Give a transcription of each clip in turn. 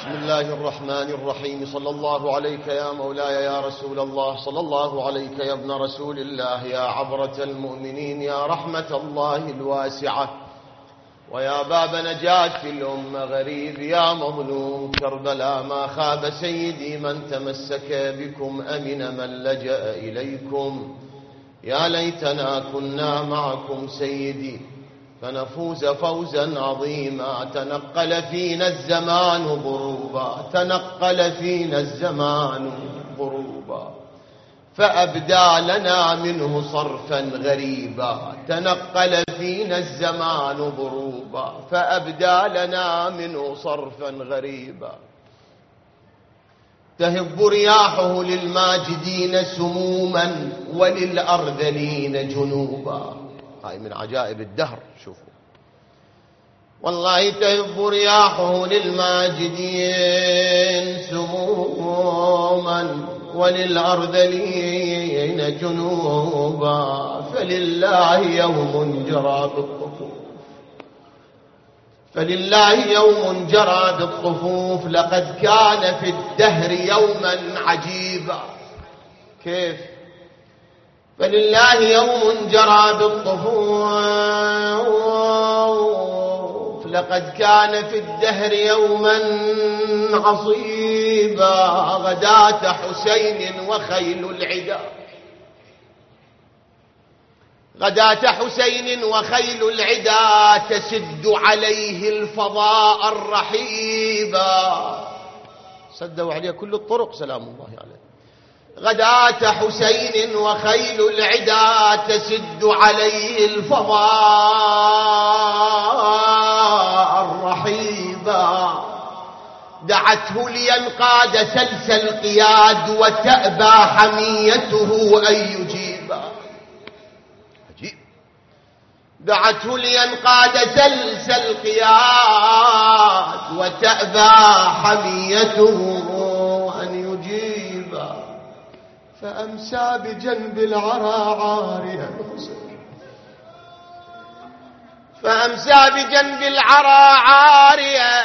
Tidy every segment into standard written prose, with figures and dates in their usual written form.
بسم الله الرحمن الرحيم. صلى الله عليك يا مولاي يا رسول الله، صلى الله عليك يا ابن رسول الله، يا عبرة المؤمنين، يا رحمة الله الواسعة، ويا باب نجاة الأمة غريب، يا مظلوم كربلاء. ما خاب سيدي من تمسك بكم، أمن من لجأ إليكم. يا ليتنا كنا معكم سيدي فنفوز فوزا عظيما. تنقل فينا الزمان ضروبا، تنقل فينا الزمان ضروبا، فأبدى لنا منه صرفا غريبا. تنقل فينا الزمان ضروبا، فأبدى لنا منه صرفا غريبا. تهب رياحه للماجدين سموما وللأرذلين جنوبا. هاي من عجائب الدهر. شوفوا والله تهب رياحه للماجدين سموما وللأرذلين جنوبا. فلله يوم جرى بالطفوف، فلله يوم جرى بالطفوف. لقد كان في الدهر يوما عجيبا. كيف؟ فلله يوم جرى بالطفوف، لقد كان في الدهر يوما عصيبا. غداة حسين وخيل العدا، غداة حسين وخيل العدا تسد عليه الفضاء الرحيبا. سدوا عليه كل الطرق سلام الله عليه. غداة حسين وخيل العدا تسد عليه الفضاء الرحيبا. دعته لينقاد سلس القياد وتأبى حميته أن يجيبا. عجيب. دعته لينقاد سلس القياد وتأبى حميته أن يجيبا. فأمسى بجنب العرى عاريا، فأمسى بجنب العرى عاريا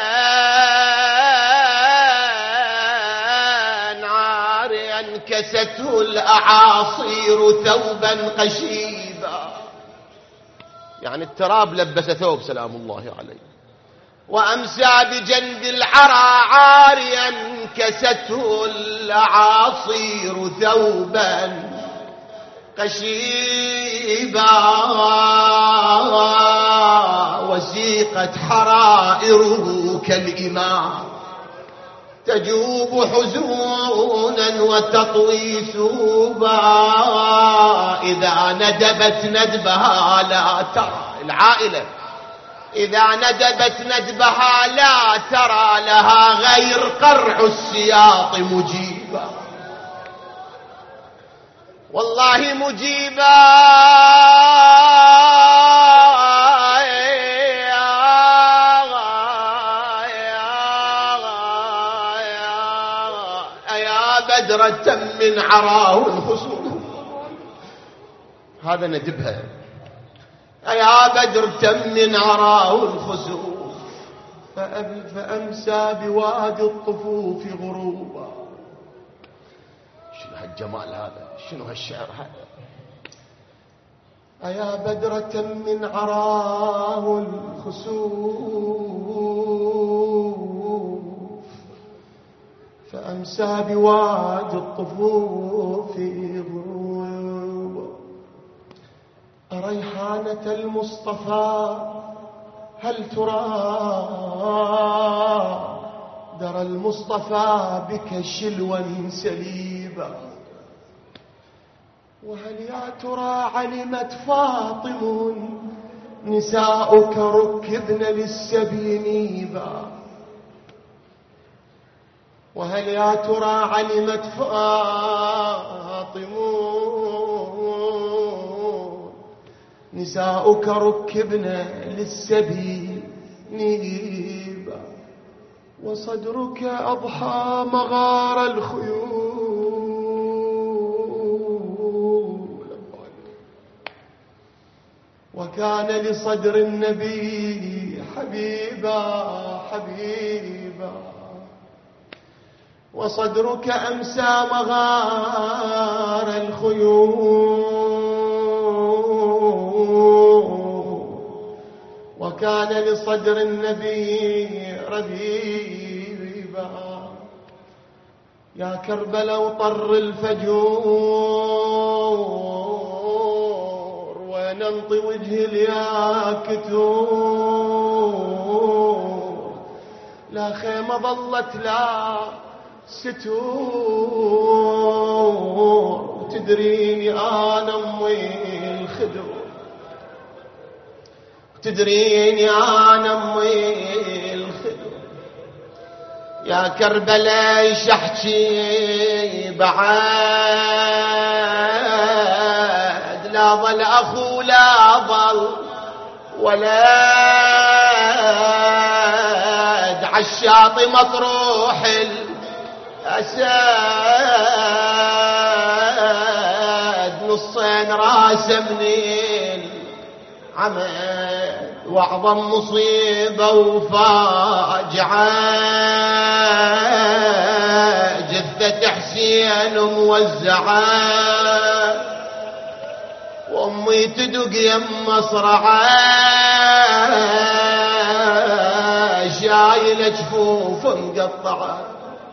عاريا كسته الأعاصير ثوبا قشيبا. يعني التراب لبس ثوب سلام الله عليه. وأمسى بجنب العرى عاريا كسته الأعاصير ثوبا قشيبا. وسيقت حرائره كالإمام تجوب حزونا وتطوي ثوبا. إذا ندبت ندبها لا ترى العائلة، إذا ندبت ندبها لا ترى لها غير قرع السياط مجيبا. والله مجيبا. يا بدرة من عراه الخصوم. هذا ندبها. يا بدر من عراه الخسوف. فأمسى بوادي الطفوف غروبا. شنو هالجمال هذا؟ شنو هالشعر هذا؟ يا بدرة من عراه الخسوف. فأمسى بوادي الطفوف غروبا. ريحانة المصطفى هل ترى درى المصطفى بك شلوا سليبا. وهل يا ترى علمت فاطم نساؤك ركبن للسبينيبا. وهل يا ترى علمت فاطم نساؤك ركبن للسبينيبا. وصدرك أضحى مغار الخيول. وكان لصدر النبي حبيبا حبيبا. وصدرك أمسى مغار الخيول، وكان لصدر النبي ربيبا. يا كربلا وطر الفجور، وننطي وجه اليا كتور، لا خيمة ظلت لا ستور، تدريني أنا أمي الخدور، تدريني أنا أمي الخدور. يا كربلاء ايش احكي بعد، لا ظل اخو لا ظل ولد، عالشاط مطروح الاسد، نصين راسه من العمد، واعظم مصيبه وفاجعه جثة حسين موزعه، وامي تدق يم مصرعه، شايله جفوف مقطعه.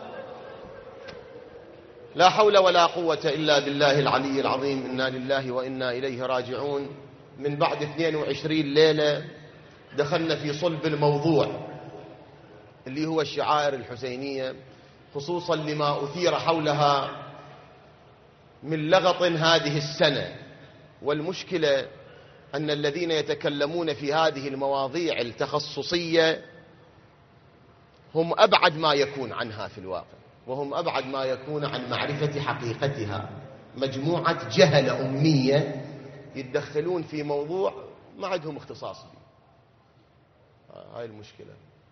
لا حول ولا قوة إلا بالله العلي العظيم. إنا لله وإنا إليه راجعون. من بعد 22 ليلة دخلنا في صلب الموضوع اللي هو الشعائر الحسينية، خصوصا لما أثير حولها من لغط هذه السنة. والمشكلة أن الذين يتكلمون في هذه المواضيع التخصصية هم أبعد ما يكون عنها في الواقع، وهم أبعد ما يكون عن معرفة حقيقتها. مجموعة جهلة أمية يتدخلون في موضوع ما عندهم اختصاص فيه. هاي المشكلة.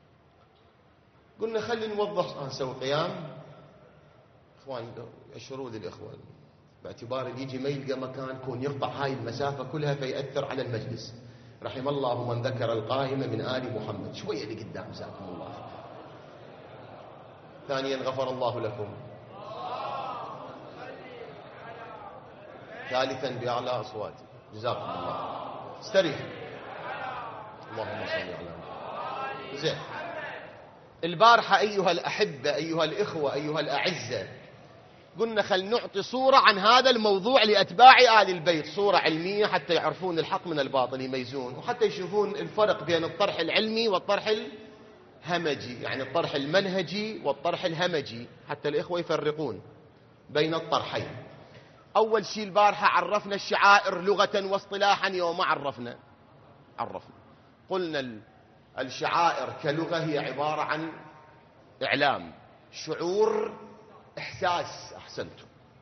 قلنا خلي نوضح، نسوي قيام. اخوان اشروا لي الاخوان، باعتبار اللي يجي ما يلقى مكان كون يقطع هاي المسافة كلها فيأثر على المجلس. رحم الله من ذكر القائمة من آل محمد. شوية لقدام جزاكم الله. ثانيا غفر الله لكم. ثالثا بأعلى أصواتي جزاكم الله. استريح. اللهم صل على محمد. زين. البارحة أيها الأحبة أيها الإخوة أيها الأعزة، قلنا خل نعطي صورة عن هذا الموضوع لأتباع آل البيت، صورة علمية حتى يعرفون الحق من الباطل، يميزون، وحتى يشوفون الفرق بين الطرح العلمي والطرح الهمجي، يعني الطرح المنهجي والطرح الهمجي، حتى الإخوة يفرقون بين الطرحين. أول شيء البارحة عرفنا الشعائر لغة واصطلاحا. يوم عرفنا قلنا الشعائر كلغة هي عبارة عن إعلام، شعور، إحساس. أحسنتم.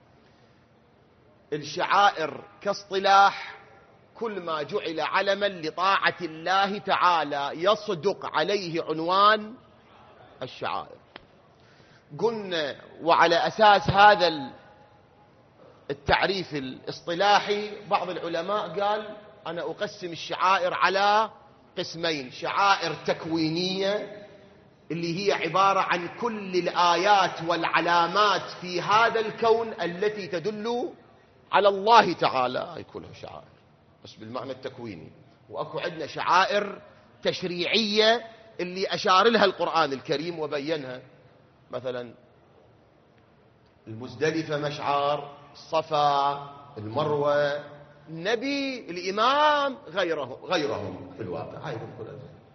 الشعائر كاصطلاح كل ما جعل علما لطاعة الله تعالى يصدق عليه عنوان الشعائر. قلنا وعلى أساس هذا التعريف الاصطلاحي بعض العلماء قال أنا أقسم الشعائر على قسمين: شعائر تكوينية اللي هي عبارة عن كل الآيات والعلامات في هذا الكون التي تدل على الله تعالى، هاي كلها شعائر بس بالمعنى التكويني. وأكو عندنا شعائر تشريعية اللي أشار لها القرآن الكريم وبينها، مثلا المزدلفة مشعار، الصفا، المروة، النبي، الإمام، غيرهم في الواقع. هاي كلها.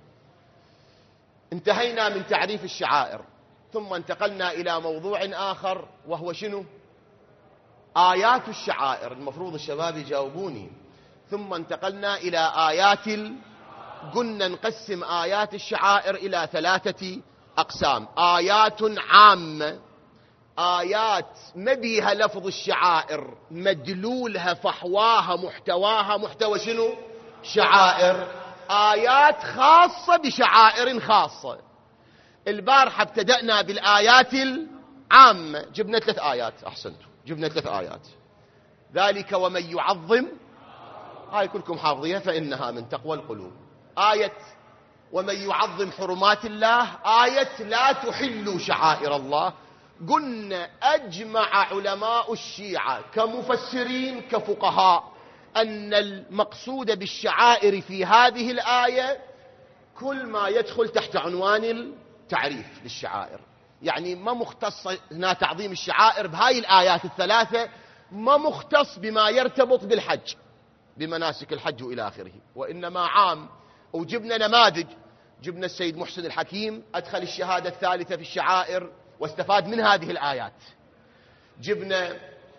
انتهينا من تعريف الشعائر، ثم انتقلنا إلى موضوع آخر وهو شنو؟ آيات الشعائر. المفروض الشباب يجاوبوني. ثم انتقلنا إلى آيات قلنا نقسم آيات الشعائر إلى 3 أقسام: آيات عامة، آيات ما بيها لفظ الشعائر، مدلولها فحواها محتواها محتوى شنو؟ شعائر. آيات خاصة بشعائر خاصة. البارحة ابتدأنا بالآيات العامة، جبنا 3 آيات. أحسنتم، جبنا 3 آيات. ذلك ومن يعظم، هاي كلكم حافظيها، فإنها من تقوى القلوب. آية ومن يعظم حرمات الله، آية لا تحلوا شعائر الله. قلنا أجمع علماء الشيعة كمفسرين كفقهاء أن المقصود بالشعائر في هذه الآية كل ما يدخل تحت عنوان التعريف للشعائر. يعني ما مختص هنا تعظيم الشعائر بهاي الآيات الثلاثة، ما مختص بما يرتبط بالحج بمناسك الحج وإلى آخره، وإنما عام. وجبنا نماذج، جبنا السيد محسن الحكيم أدخل الشهادة الثالثة في الشعائر واستفاد من هذه الآيات. جبنا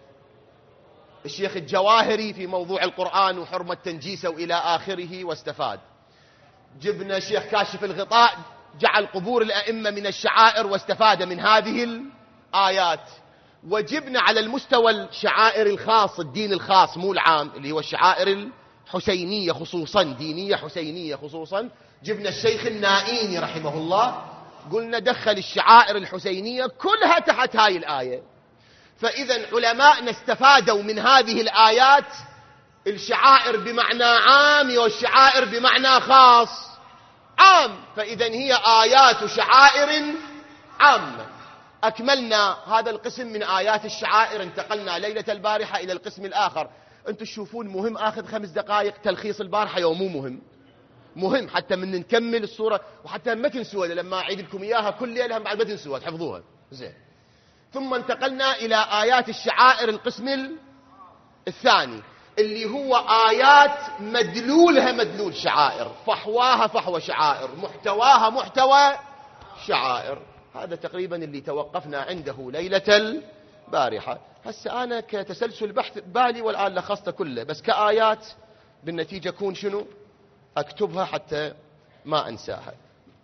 الشيخ الجواهري في موضوع القرآن وحرمة تنجيسه وإلى آخره واستفاد. جبنا الشيخ كاشف الغطاء جعل قبور الأئمة من الشعائر واستفاد من هذه الآيات. وجبنا على المستوى الشعائر الخاص، الدين الخاص مو العام، اللي هو الشعائر الحسينية خصوصا، دينية حسينية خصوصا، جبنا الشيخ النائيني رحمه الله، قلنا دخل الشعائر الحسينية كلها تحت هاي الآية. فإذا علماءنا استفادوا من هذه الآيات الشعائر بمعنى عام والشعائر بمعنى خاص. عام، فإذا هي آيات شعائر عامة. أكملنا هذا القسم من آيات الشعائر، انتقلنا ليلة البارحة إلى القسم الآخر. أنتم تشوفون مهم آخذ 5 دقائق تلخيص البارحة يوم مو مهم؟ مهم حتى من نكمل الصورة، وحتى ما تنسوها، لما أعيد لكم إياها كل ليلة بعد ما تنسوها تحفظوها زين. ثم انتقلنا إلى آيات الشعائر القسم الثاني، اللي هو آيات مدلولها مدلول شعائر، فحواها فحوى شعائر، محتواها محتوى شعائر. هذا تقريبا اللي توقفنا عنده ليلة البارحة. هسه أنا كتسلسل بحث بالي والآن لخصت كله، بس كآيات بالنتيجة كون شنو أكتبها حتى ما أنساها.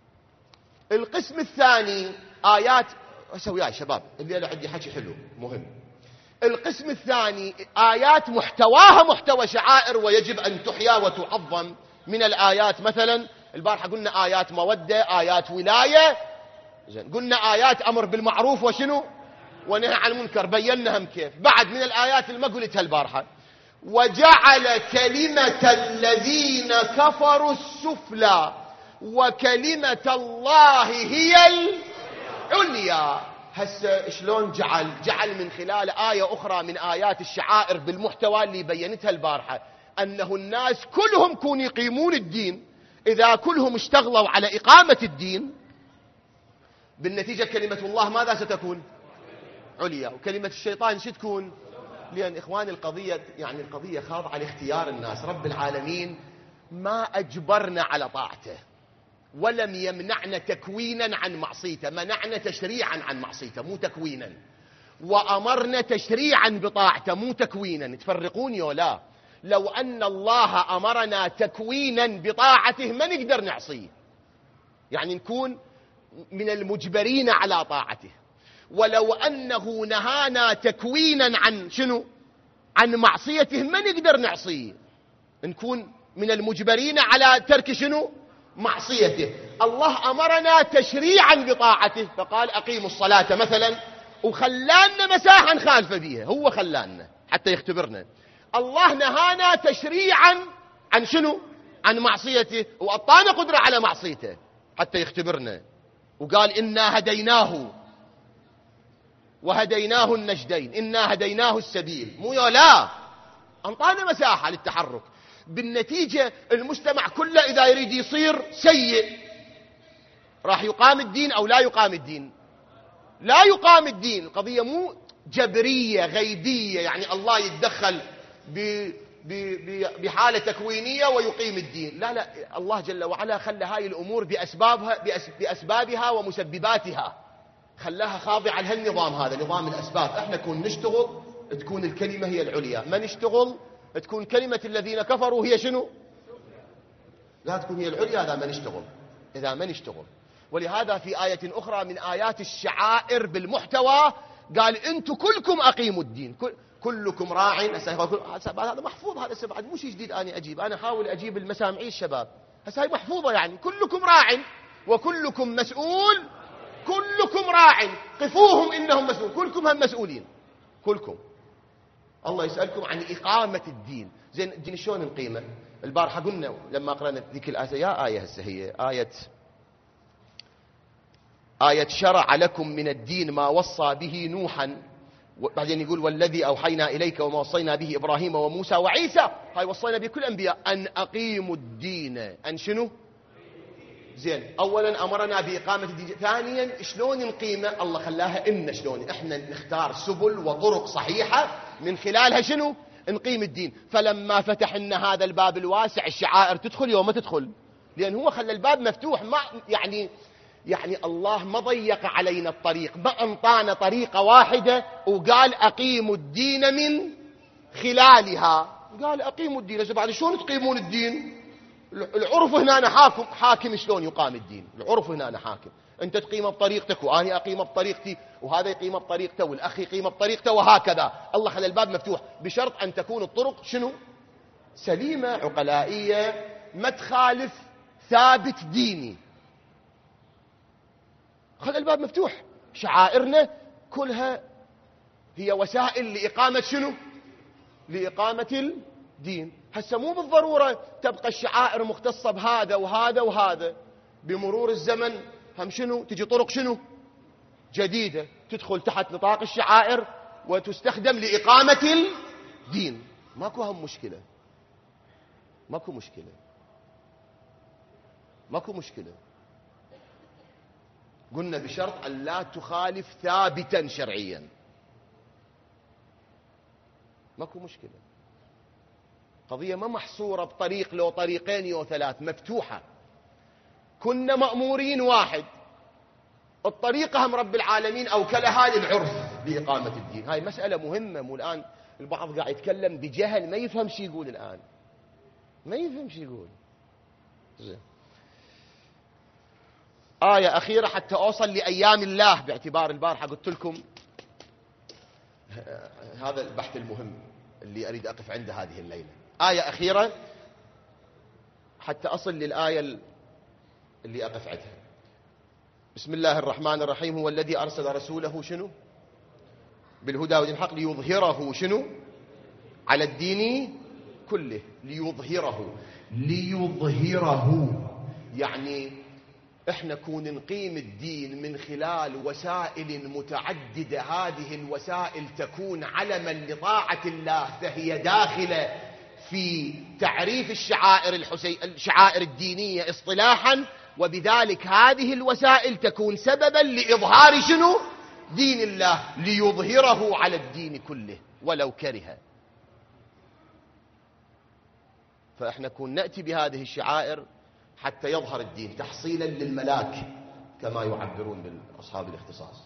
القسم الثاني آيات، أسوي يا شباب اللي عندي حكي حلو مهم. القسم الثاني آيات محتواها محتوى شعائر ويجب أن تحيا وتعظم. من الآيات مثلا البارحة قلنا آيات مودة، آيات ولاية، قلنا آيات أمر بالمعروف وشنو ونهى عن المنكر، بيناهم كيف. بعد من الآيات اللي ما قلتها البارحة، وجعل كلمة الذين كفروا السفلى وكلمة الله هي العليا. هسه شلون جعل من خلال آية أخرى من آيات الشعائر بالمحتوى اللي بينتها البارحة، أنه الناس كلهم كون يقيمون الدين، إذا كلهم اشتغلوا على إقامة الدين بالنتيجة كلمة الله ماذا ستكون؟ عليا. وكلمة الشيطان شو تكون؟ لأن إخواني القضية خاضعة لاختيار الناس. رب العالمين ما أجبرنا على طاعته ولم يمنعنا تكوينا عن معصيته، منعنا تشريعا عن معصيته مو تكوينا، وأمرنا تشريعا بطاعته مو تكوينا. تفرقون يولا؟ لو أن الله أمرنا تكوينا بطاعته ما نقدر نعصيه، يعني نكون من المجبرين على طاعته. ولو أنه نهانا تكوينا عن شنو؟ عن معصيته ما نقدر نعصيه، نكون من المجبرين على ترك شنو؟ معصيته. الله أمرنا تشريعا بطاعته، فقال أقيموا الصلاة مثلا، وخلانا مساحة نخالف بيها، هو خلانا حتى يختبرنا. الله نهانا تشريعا عن شنو؟ عن معصيته، وأعطانا قدرة على معصيته حتى يختبرنا، وقال إنا هديناه وهديناه النجدين، إنا هديناه السبيل، مو لا، أعطانا مساحة للتحرك. بالنتيجة المجتمع كله إذا يريد يصير سيء راح يقام الدين أو لا يقام الدين؟ لا يقام الدين. القضية مو جبرية غيبية، يعني الله يتدخل بحالة تكوينية ويقيم الدين، لا لا، الله جل وعلا خلى هاي الأمور بأسبابها ومسبباتها، خلاها خاضعة لهالنظام. هذا نظام الأسباب. احنا كون نشتغل تكون الكلمة هي العليا، ما نشتغل تكون كلمة الذين كفروا هي شنو؟ لا تكون هي العليا إذا ما نشتغل. ولهذا في آية أخرى من آيات الشعائر بالمحتوى قال أنتم كلكم أقيموا الدين، كلكم راع. هذا محفوظ، هذا سبعة مو شيء جديد أنا أجيب، أنا أحاول أجيب المسامعي الشباب. هسه هاي محفوظة، يعني كلكم راع وكلكم مسؤول، كلكم راع، قفوهم إنهم مسؤول، كلكم هم مسؤولين، كلكم. الله يسألكم عن إقامة الدين. زين الدين شلون نقيمه؟ البارحة قلنا لما قرأنا ذيك الآية، يا آية هسه هي آية آية شرع لكم من الدين ما وصى به نوحا، بعدين يقول والذي أوحينا إليك وما وصينا به إبراهيم وموسى وعيسى، هاي وصينا بكل الأنبياء أن أقيموا الدين. أن شنو؟ زين، أولا أمرنا بإقامة الدين، ثانيا شلون نقيمه؟ الله خلاها إن شلون إحنا نختار سبل وطرق صحيحة من خلالها شنو؟ نقيم الدين. فلما فتحنا هذا الباب الواسع الشعائر تدخل يوم ما تدخل، لأن هو خلى الباب مفتوح، ما يعني الله ما ضيق علينا الطريق، ما أنطانا طريقة واحدة وقال أقيموا الدين من خلالها، قال أقيموا الدين. إذا بعد شلون تقيمون الدين؟ العرف هنا حاكم شلون يقام الدين، العرف هنا حاكم، أنت تقيمه بطريقتك وأنا أقيمه بطريقتي وهذا يقيمه بطريقته والأخ يقيمه بطريقته وهكذا. الله خلى الباب مفتوح بشرط أن تكون الطرق شنو؟ سليمة عقلائية، ما تخالف ثابت ديني. خلى الباب مفتوح، شعائرنا كلها هي وسائل لإقامة شنو؟ لإقامة الدين. هسه مو بالضرورة تبقى الشعائر مختصة بهذا وهذا وهذا، بمرور الزمن هم شنو؟ تجي طرق شنو؟ جديدة تدخل تحت نطاق الشعائر وتستخدم لإقامة الدين. ماكو هم مشكلة، ماكو مشكلة، ماكو مشكلة. قلنا بشرط أن لا تخالف ثابتا شرعيا، ماكو مشكلة. قضية ما محصورة بطريق لو طريقين لو ثلاث، مفتوحة. كنا مأمورين واحد، الطريقة هم رب العالمين أوكلها للعرف بإقامة الدين. هاي مسألة مهمة. مو الآن البعض قاعد يتكلم بجهل، ما يفهم شي يقول الآن، ما يفهم شي يقول. زين، آية أخيرة حتى أوصل لأيام الله، باعتبار البارحة قلت لكم هذا البحث المهم اللي أريد أقف عنده هذه الليلة. آية أخيرة حتى أصل للآية اللي أقف عندها. بسم الله الرحمن الرحيم. هو الذي أرسل رسوله شنو؟ بالهدى ودين الحق ليظهره شنو؟ على الدين كله. ليظهره يعني احنا كون نقيم الدين من خلال وسائل متعددة، هذه الوسائل تكون علما لطاعة الله، فهي داخلة في تعريف الشعائر الدينية اصطلاحا، وبذلك هذه الوسائل تكون سببا لإظهار شنو؟ دين الله. ليظهره على الدين كله ولو كره. فاحنا كون نأتي بهذه الشعائر حتى يظهر الدين تحصيلا للملاك كما يعبرون بالأصحاب الاختصاص.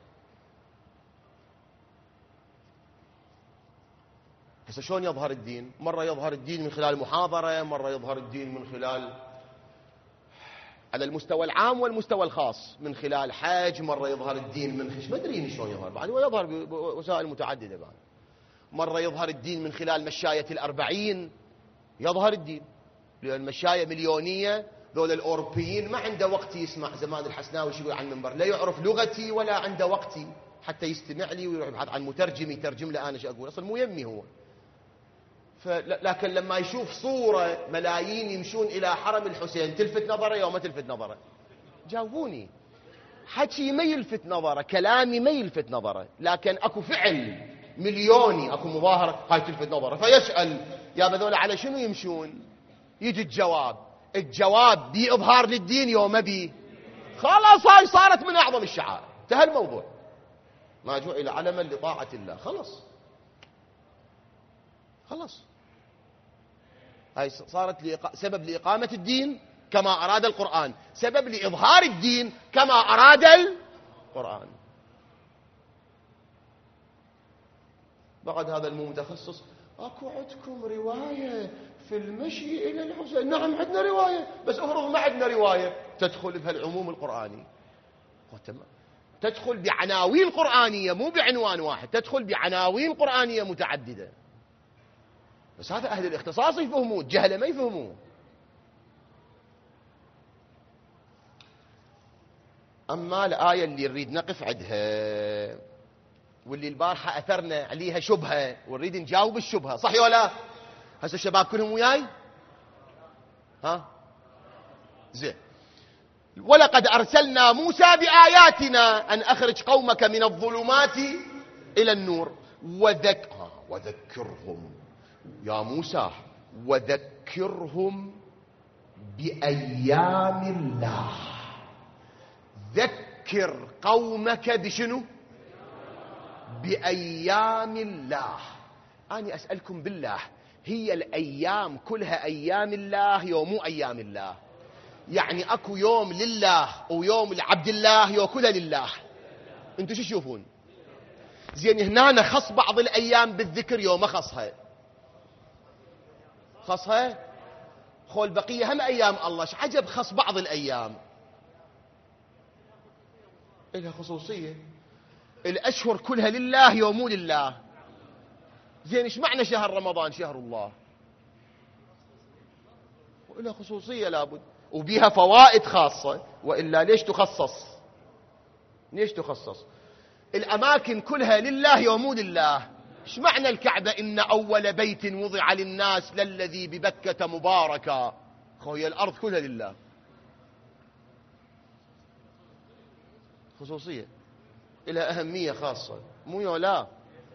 هسه شلون يظهر الدين؟ مرة يظهر الدين من خلال محاضرة، مرة يظهر الدين من خلال على المستوى العام والمستوى الخاص من خلال حج، مرة يظهر الدين من ما ادري شلون يظهر بعد، ويظهر بوسائل متعددة بعد. مرة يظهر الدين من خلال مشاية الأربعين، يظهر الدين لأن المشاية مليونية، ذول الأوروبيين ما عنده وقت يسمع زمان الحسناوي شو عن المنبر، لا يعرف لغتي ولا عنده وقتي حتى يستمع لي ويروح يبحث عن مترجم يترجم له أنا شو أقول، أصلا مو يمي هو. لكن لما يشوف صورة ملايين يمشون إلى حرم الحسين تلفت نظره يوم ما تلفت نظره؟ جاوبوني. حكي ما يلفت نظره، كلامي ما يلفت نظره، لكن أكو فعل مليوني، أكو مظاهرة هاي تلفت نظره، فيسأل يا بذول على شنو يمشون؟ يجي الجواب بإظهار للدين يوم بي، خلاص هاي صارت من أعظم الشعائر، انتهى الموضوع. ما جعل علما لطاعة الله، خلاص هاي صارت سبب لإقامة الدين كما أراد القرآن، سبب لإظهار الدين كما أراد القرآن. بعد هذا المو متخصص، اكو عندكم رواية في المشي إلى الحسين؟ نعم عندنا رواية، بس افرض ما عندنا رواية، تدخل بهالعموم القرآني، تدخل بعناوين قرآنية مو بعنوان واحد، تدخل بعناوين قرآنية متعددة. بس هذا أهل الاختصاص يفهموه، الجهلة ما يفهموه. أما الآية اللي نريد نقف عندها واللي البارحة أثرنا عليها شبهة ونريد نجاوب الشبهة، صح ولا؟ هسه الشباب كلهم وياي؟ ها؟ زين. ولقد أرسلنا موسى بآياتنا أن أخرج قومك من الظلمات إلى النور وذكرهم يا موسى وذكرهم بأيام الله. ذكر قومك بشنو؟ بأيام الله. أنا أسألكم بالله، هي الأيام كلها أيام الله يوم مو أيام الله؟ يعني أكو يوم لله ويوم لعبد الله يوم كلها لله؟ أنتوا شو تشوفون؟ زين هنا خص بعض الأيام بالذكر يوم خصها خول بقية هم أيام الله. ايش عجب خص بعض الأيام إلها خصوصية؟ الأشهر كلها لله يوم مو لله. زين ايش معنى شهر رمضان شهر الله؟ وإلها خصوصية لابد وبيها فوائد خاصة، وإلا ليش تخصص؟ ليش تخصص؟ الأماكن كلها لله يوم مو لله. ايش معنى الكعبة إن أول بيت وضع للناس للذي ببكة مباركا؟ هي الأرض كلها لله. خصوصية إلها أهمية خاصة مو يولا.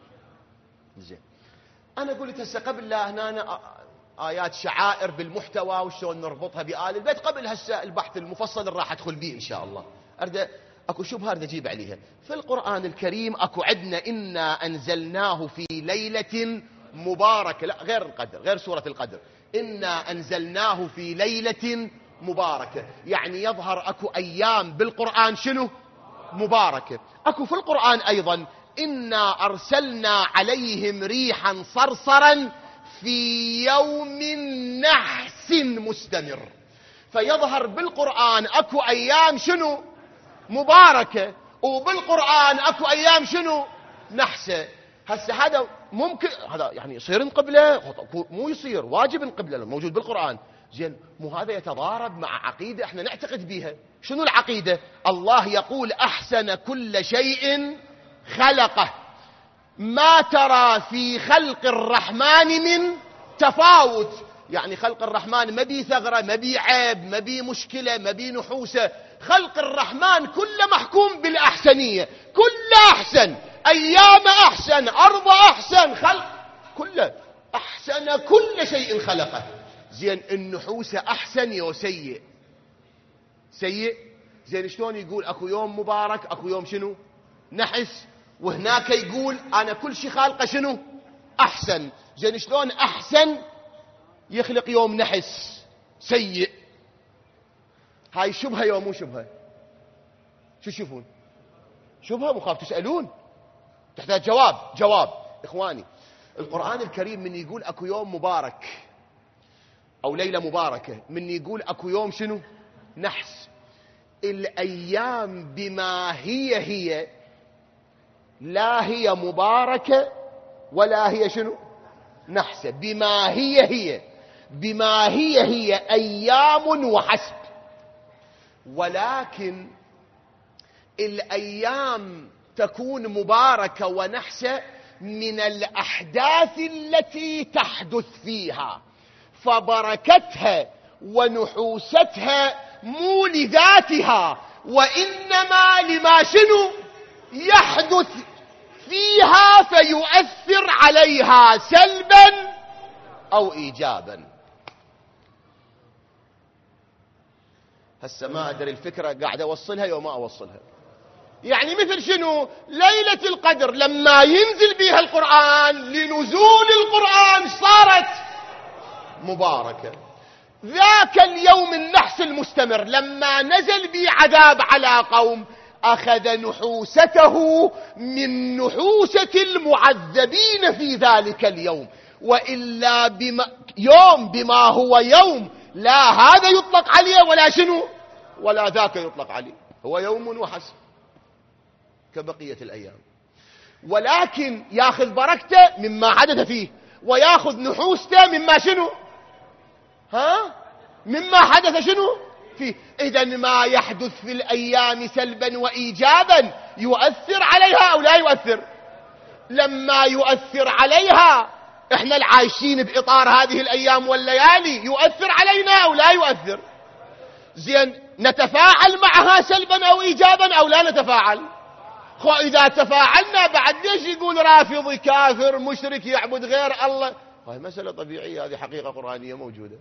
زين أنا قلت هسه قبل لا هنا آيات شعائر بالمحتوى وشون نربطها بآل البيت. قبل هسه البحث المفصل اللي راح أدخل به إن شاء الله أرد أكو شبهة أرد أجيب عليها. في القرآن الكريم أكو عدنا إنا أنزلناه في ليلة مباركة، لا غير القدر، غير سورة القدر. إنا أنزلناه في ليلة مباركة، يعني يظهر أكو أيام بالقرآن شنو؟ مباركة. أكو في القرآن أيضا إنا أرسلنا عليهم ريحا صرصرا في يوم نحس مستمر. فيظهر بالقرآن أكو أيام شنو؟ مباركة، وبالقرآن أكو أيام شنو؟ نحسة. هسه هذا ممكن هذا يعني يصير نقبله؟ مو يصير، واجب نقبله موجود بالقرآن. زين مو هذا يتضارب مع عقيدة احنا نعتقد بها؟ شنو العقيدة؟ الله يقول أحسن كل شيء خلقه، ما ترى في خلق الرحمن من تفاوت. يعني خلق الرحمن ما بي ثغرة، ما بي عيب، ما بي مشكلة، ما بي نحوسة. خلق الرحمن كله محكوم بالأحسنية، كله أحسن، أيام أحسن، أرض أحسن، خلق كله أحسن كل شيء خلقه. زين النحوسة أحسن يو سيء؟ سيء. زين شلون يقول أكو يوم مبارك أكو يوم شنو؟ نحس، وهناك يقول أنا كل شيء خالقه شنو؟ أحسن. زين شلون أحسن يخلق يوم نحس سيء؟ هاي شبهة يوم مو شبهة؟ شو تشوفون؟ شبهة مخاف تسألون، تحتاج جواب. إخواني القرآن الكريم من يقول أكو يوم مبارك أو ليلة مباركة، من يقول أكو يوم شنو؟ نحس. الأيام بما هي لا هي مباركة ولا هي شنو؟ نحسة. بما هي أيام وحسب. ولكن الأيام تكون مباركة ونحسة من الأحداث التي تحدث فيها، فبركتها ونحوستها مو لذاتها، وإنما لما شنو يحدث فيها فيؤثر عليها سلبا أو إيجابا. هسه ما أدري الفكرة قاعد أوصلها يوم ما أوصلها. يعني مثل شنو؟ ليلة القدر لما ينزل بها القرآن لنزول القرآن صارت مباركة. ذاك اليوم النحس المستمر لما نزل به عذاب على قوم أخذ نحوسته من نحوسة المعذبين في ذلك اليوم. وإلا بما هو يوم لا هذا يطلق عليه ولا شنو ولا ذاك يطلق عليه، هو يوم وحسب كبقية الأيام. ولكن ياخذ بركته مما حدث فيه، وياخذ نحوسته مما شنو مما حدث شنو فيه. إذن ما يحدث في الأيام سلبا وإيجابا يؤثر عليها أو لا يؤثر؟ لما يؤثر عليها احنا العايشين بإطار هذه الأيام والليالي يؤثر علينا أو لا يؤثر؟ زين نتفاعل معها سلبا أو إيجابا أو لا نتفاعل؟ إذا تفاعلنا بعد ليش يقول رافضي كافر مشرك يعبد غير الله؟ هاي مسألة طبيعية، هذه حقيقة قرآنية موجودة.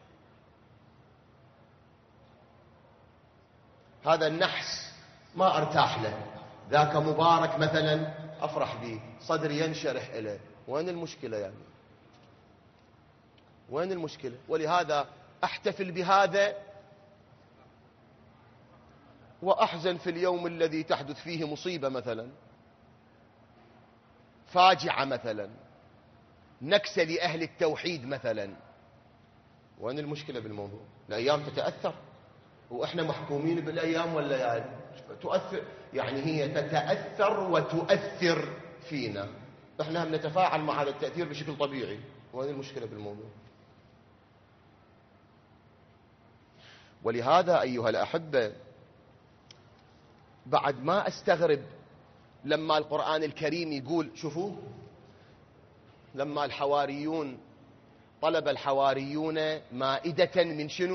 هذا النحس ما ارتاح له، ذاك مبارك مثلا أفرح به، صدري ينشرح إليه، وين المشكلة يعني؟ وين المشكلة؟ ولهذا أحتفل بهذا وأحزن في اليوم الذي تحدث فيه مصيبة مثلا، فاجعة مثلا، نكسة لأهل التوحيد مثلا. وين المشكلة بالموضوع؟ الأيام تتأثر، وإحنا محكومين بالأيام ولا يعني تؤثر؟ يعني هي تتأثر وتؤثر فينا، إحنا هم نتفاعل مع هذا التأثير بشكل طبيعي. وين المشكلة بالموضوع؟ ولهذا أيها الأحبة بعد ما أستغرب لما القرآن الكريم يقول، شوفوا لما الحواريون طلب الحواريون مائدة من شنو؟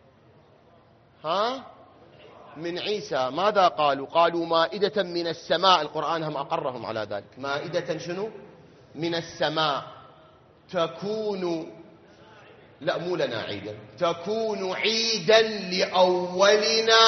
من عيسى، ماذا قالوا؟ قالوا مائدة من السماء. القرآن هم أقرهم على ذلك. مائدة شنو؟ من السماء تكون، لا مو لنا عيدا، تكون عيدا لأولنا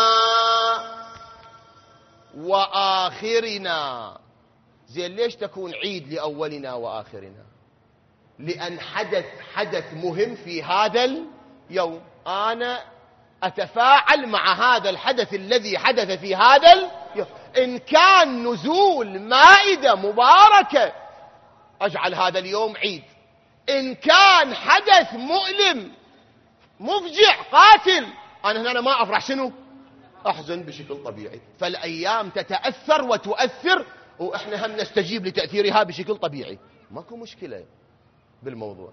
وآخرنا. زين ليش تكون عيد لأولنا وآخرنا؟ لأن حدث مهم في هذا اليوم، أنا أتفاعل مع هذا الحدث الذي حدث في هذا اليوم. إن كان نزول مائدة مباركة أجعل هذا اليوم عيد، إن كان حدث مؤلم مفجع قاتل أنا هنا ما أفرح، شنو؟ أحزن بشكل طبيعي. فالأيام تتأثر وتؤثر، وإحنا هم نستجيب لتأثيرها بشكل طبيعي، ماكو مشكلة بالموضوع.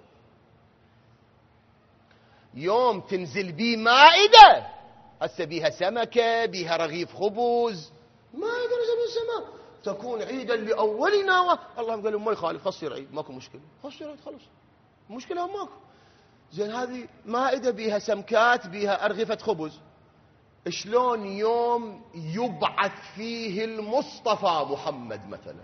يوم تنزل بي مائدة هسه بيها سمكة، بيها رغيف خبز، مائدة نزل من السماء تكون عيدا لأولنا الله قال لهم ما يخالف، خلاص يصير عيد، ماكو مشكلة، خلاص يصير عيد، خلاص مشكلة ماكو. زين هذه مائدة بيها سمكات، بيها أرغفة خبز، شلون يوم يبعث فيه المصطفى محمد مثلا؟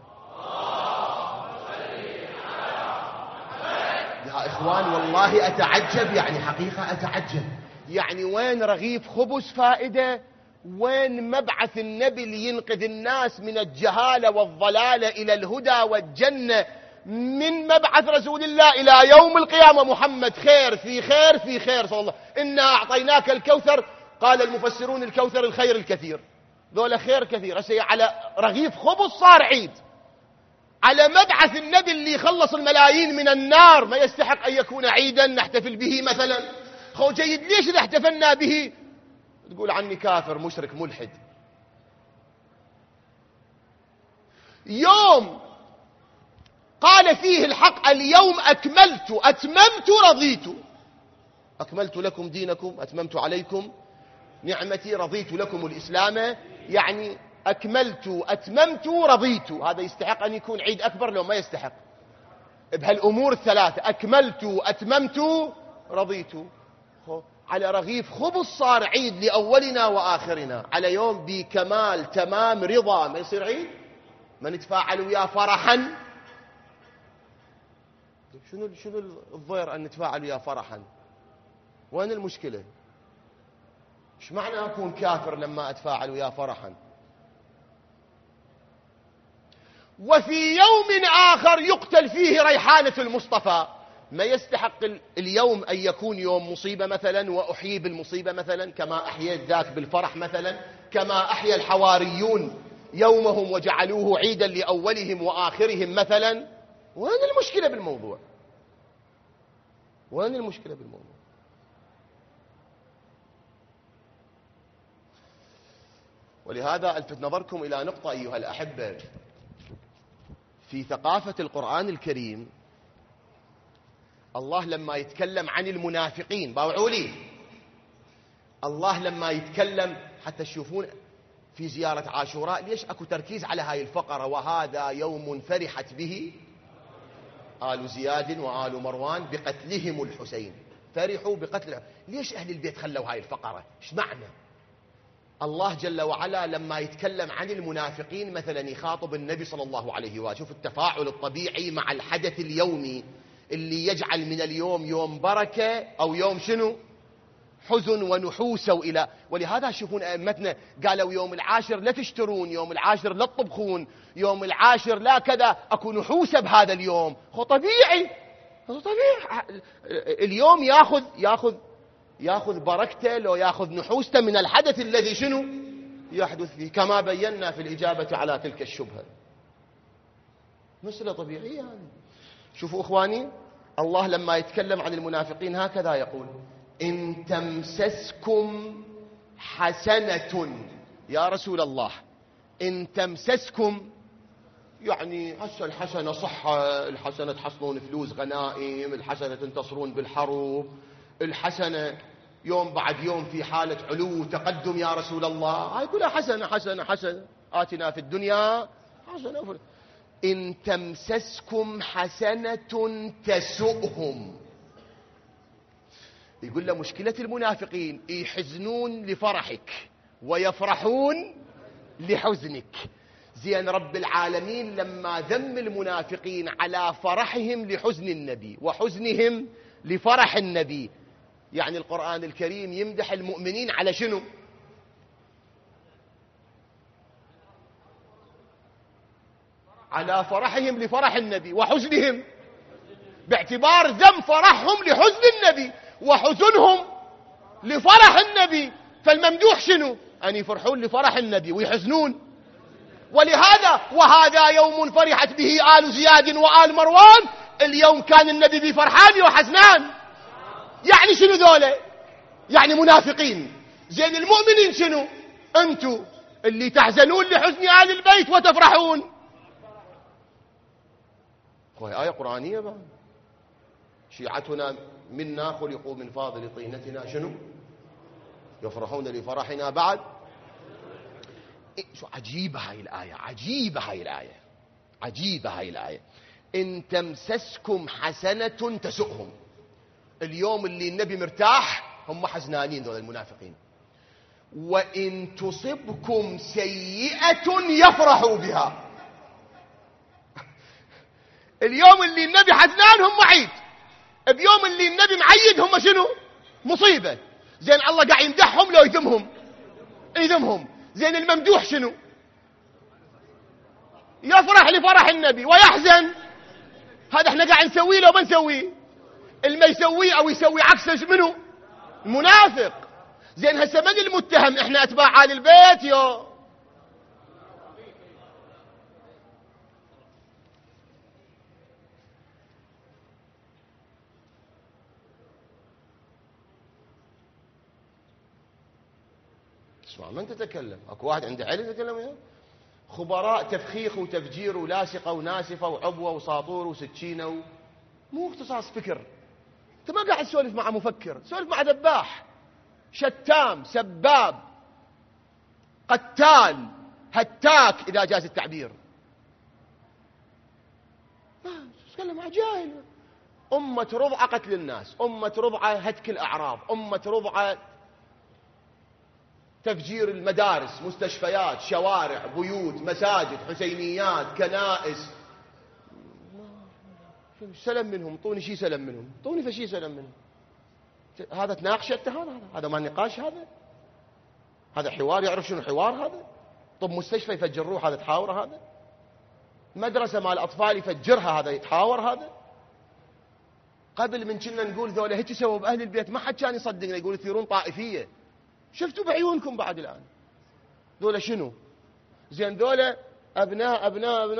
يا إخوان والله أتعجب، يعني حقيقة أتعجب، يعني وين رغيف خبز فائدة؟ وين مبعث النبي لينقذ الناس من الجهالة والضلالة إلى الهدى والجنة؟ من مبعث رسول الله إلى يوم القيامة محمد خير في خير في خير صلى الله. إنا أعطيناك الكوثر، قال المفسرون الكوثر الخير الكثير، ذولا خير كثير. هسه على رغيف خبز صار عيد، على مبعث النبي اللي يخلص الملايين من النار ما يستحق أن يكون عيدا نحتفل به مثلا؟ خو جيد، ليش إذا احتفلنا به تقول عني كافر مشرك ملحد؟ يوم قال فيه الحق اليوم أتممت رضيت، أكملت لكم دينكم، أتممت عليكم نعمتي، رضيت لكم الإسلام، يعني أكملت أتممت رضيت. هذا يستحق أن يكون عيد أكبر لو ما يستحق بهالأمور الثلاثة، أكملت أتممت رضيت. على رغيف خبز صار عيد لأولنا وآخرنا، على يوم بكمال تمام رضا ما يصير عيد؟ ما نتفاعل وياه فرحا؟ شنو الضير أن نتفاعل وياه فرحا؟ وين المشكلة؟ ايش معنى أكون كافر لما أتفاعل وياه فرحا؟ وفي يوم آخر يقتل فيه ريحانة المصطفى، ما يستحق اليوم أن يكون يوم مصيبة مثلا وأحيي بالمصيبة مثلا كما أحييت ذاك بالفرح مثلا، كما أحيا الحواريون يومهم وجعلوه عيدا لأولهم وآخرهم مثلا؟ وين المشكلة بالموضوع؟ وين المشكلة بالموضوع؟ ولهذا ألفت نظركم إلى نقطة أيها الأحبة، في ثقافة القرآن الكريم الله لما يتكلم عن المنافقين، باوعوا لي، الله لما يتكلم حتى تشوفون في زيارة عاشوراء ليش أكو تركيز على هاي الفقرة، وهذا يوم فرحت به آل زياد وآل مروان بقتلهم الحسين، فرحوا بقتل. ليش أهل البيت خلوا هاي الفقرة؟ ايش معنى؟ الله جل وعلا لما يتكلم عن المنافقين مثلا يخاطب النبي صلى الله عليه وآله، شوف التفاعل الطبيعي مع الحدث اليومي اللي يجعل من اليوم يوم بركة أو يوم شنو؟ حزن ونحوس. ولهذا شوفون أئمتنا قالوا يوم العاشر لا تشترون، يوم العاشر لا تطبخون، يوم العاشر لا كذا، أكو نحوسة بهذا اليوم. هو طبيعي اليوم ياخذ بركته لو ياخذ نحوسته من الحدث الذي شنو يحدث فيه، كما بينا في الإجابة على تلك الشبهة. مسألة طبيعية هذه. شوفوا إخواني، الله لما يتكلم عن المنافقين هكذا يقول: إن تمسسكم حسنة. يا رسول الله، إن تمسسكم يعني هسه الحسنة صحة، الحسنة تحصلون فلوس غنائم، الحسنة تنتصرون بالحروب، الحسنة يوم بعد يوم في حالة علو وتقدم يا رسول الله، هاي كلها حسنة حسنة حسنة، آتنا في الدنيا حسنة. إن تمسسكم حسنة تسؤهم. يقول له مشكلة المنافقين يحزنون لفرحك ويفرحون لحزنك. زين رب العالمين لما ذم المنافقين على فرحهم لحزن النبي وحزنهم لفرح النبي، يعني القرآن الكريم يمدح المؤمنين على شنو؟ على فرحهم لفرح النبي وحزنهم، باعتبار ذم فرحهم لحزن النبي وحزنهم لفرح النبي. فالممدوح شنو؟ أن يفرحون لفرح النبي ويحزنون. ولهذا وهذا يوم فرحت به آل زياد وآل مروان. اليوم كان النبي بفرحان وحزنان. يعني شنو ذولا؟ يعني منافقين. زين المؤمنين شنو؟ أنتم اللي تحزنون لحزن آل البيت وتفرحون. وهي آية قرآنية بقى. شيعتنا منا خلقوا من فاضل طينتنا شنو؟ يفرحون لفرحنا بعد. شو عجيبة هاي الآية، عجيبة هاي الآية، عجيبة هاي الآية. إن تمسسكم حسنة تسؤهم. اليوم اللي النبي مرتاح هم حزنانين ذول المنافقين. وإن تصبكم سيئة يفرحوا بها. اليوم اللي النبي حزنان هم عيد، بيوم اللي النبي معيد هم شنو؟ مصيبة. زين الله قاعد يمدحهم لو يذمهم. زين الممدوح شنو؟ يفرح لفرح النبي ويحزن. هذا احنا قاعد نسويه لو ما نسويه. اللي ما يسويه او يسوي عكسه منه المنافق. زين هسه من المتهم؟ احنا اتباع آل البيت. اسمع، من تتكلم؟ اكو واحد عنده علم يتكلم وياه؟ خبراء تفخيخ وتفجير ولاصقه وناسفه وعبوه وساطور وسكينه مو اختصاص فكر. انت ما قاعد تسولف مع مفكر، تسولف مع ذباح، شتام، سباب، قتال، هتاك اذا جاز التعبير. تتكلم مع جاهل. أمة رضعة قتل الناس، أمة رضعة هتك الأعراض، أمة رضعة تفجير المدارس، مستشفيات، شوارع، بيوت، مساجد، حسينيات، كنائس. سلم منهم، طوني شي سلم منهم، طوني فشي سلم منهم. هذا تناقشت؟ هذا ما نقاش، هذا حوار. يعرف شنو حوار هذا؟ طب مستشفى يفجروه هذا تحاور؟ هذا مدرسة مال الأطفال يفجرها هذا يتحاور؟ هذا قبل من كنا نقول ذولا هيك سووا بأهل البيت ما حد كان يصدقنا، يقول يثيرون طائفية. شفتوا بعيونكم بعد الآن ذولا شنو؟ زين ذولا أبناء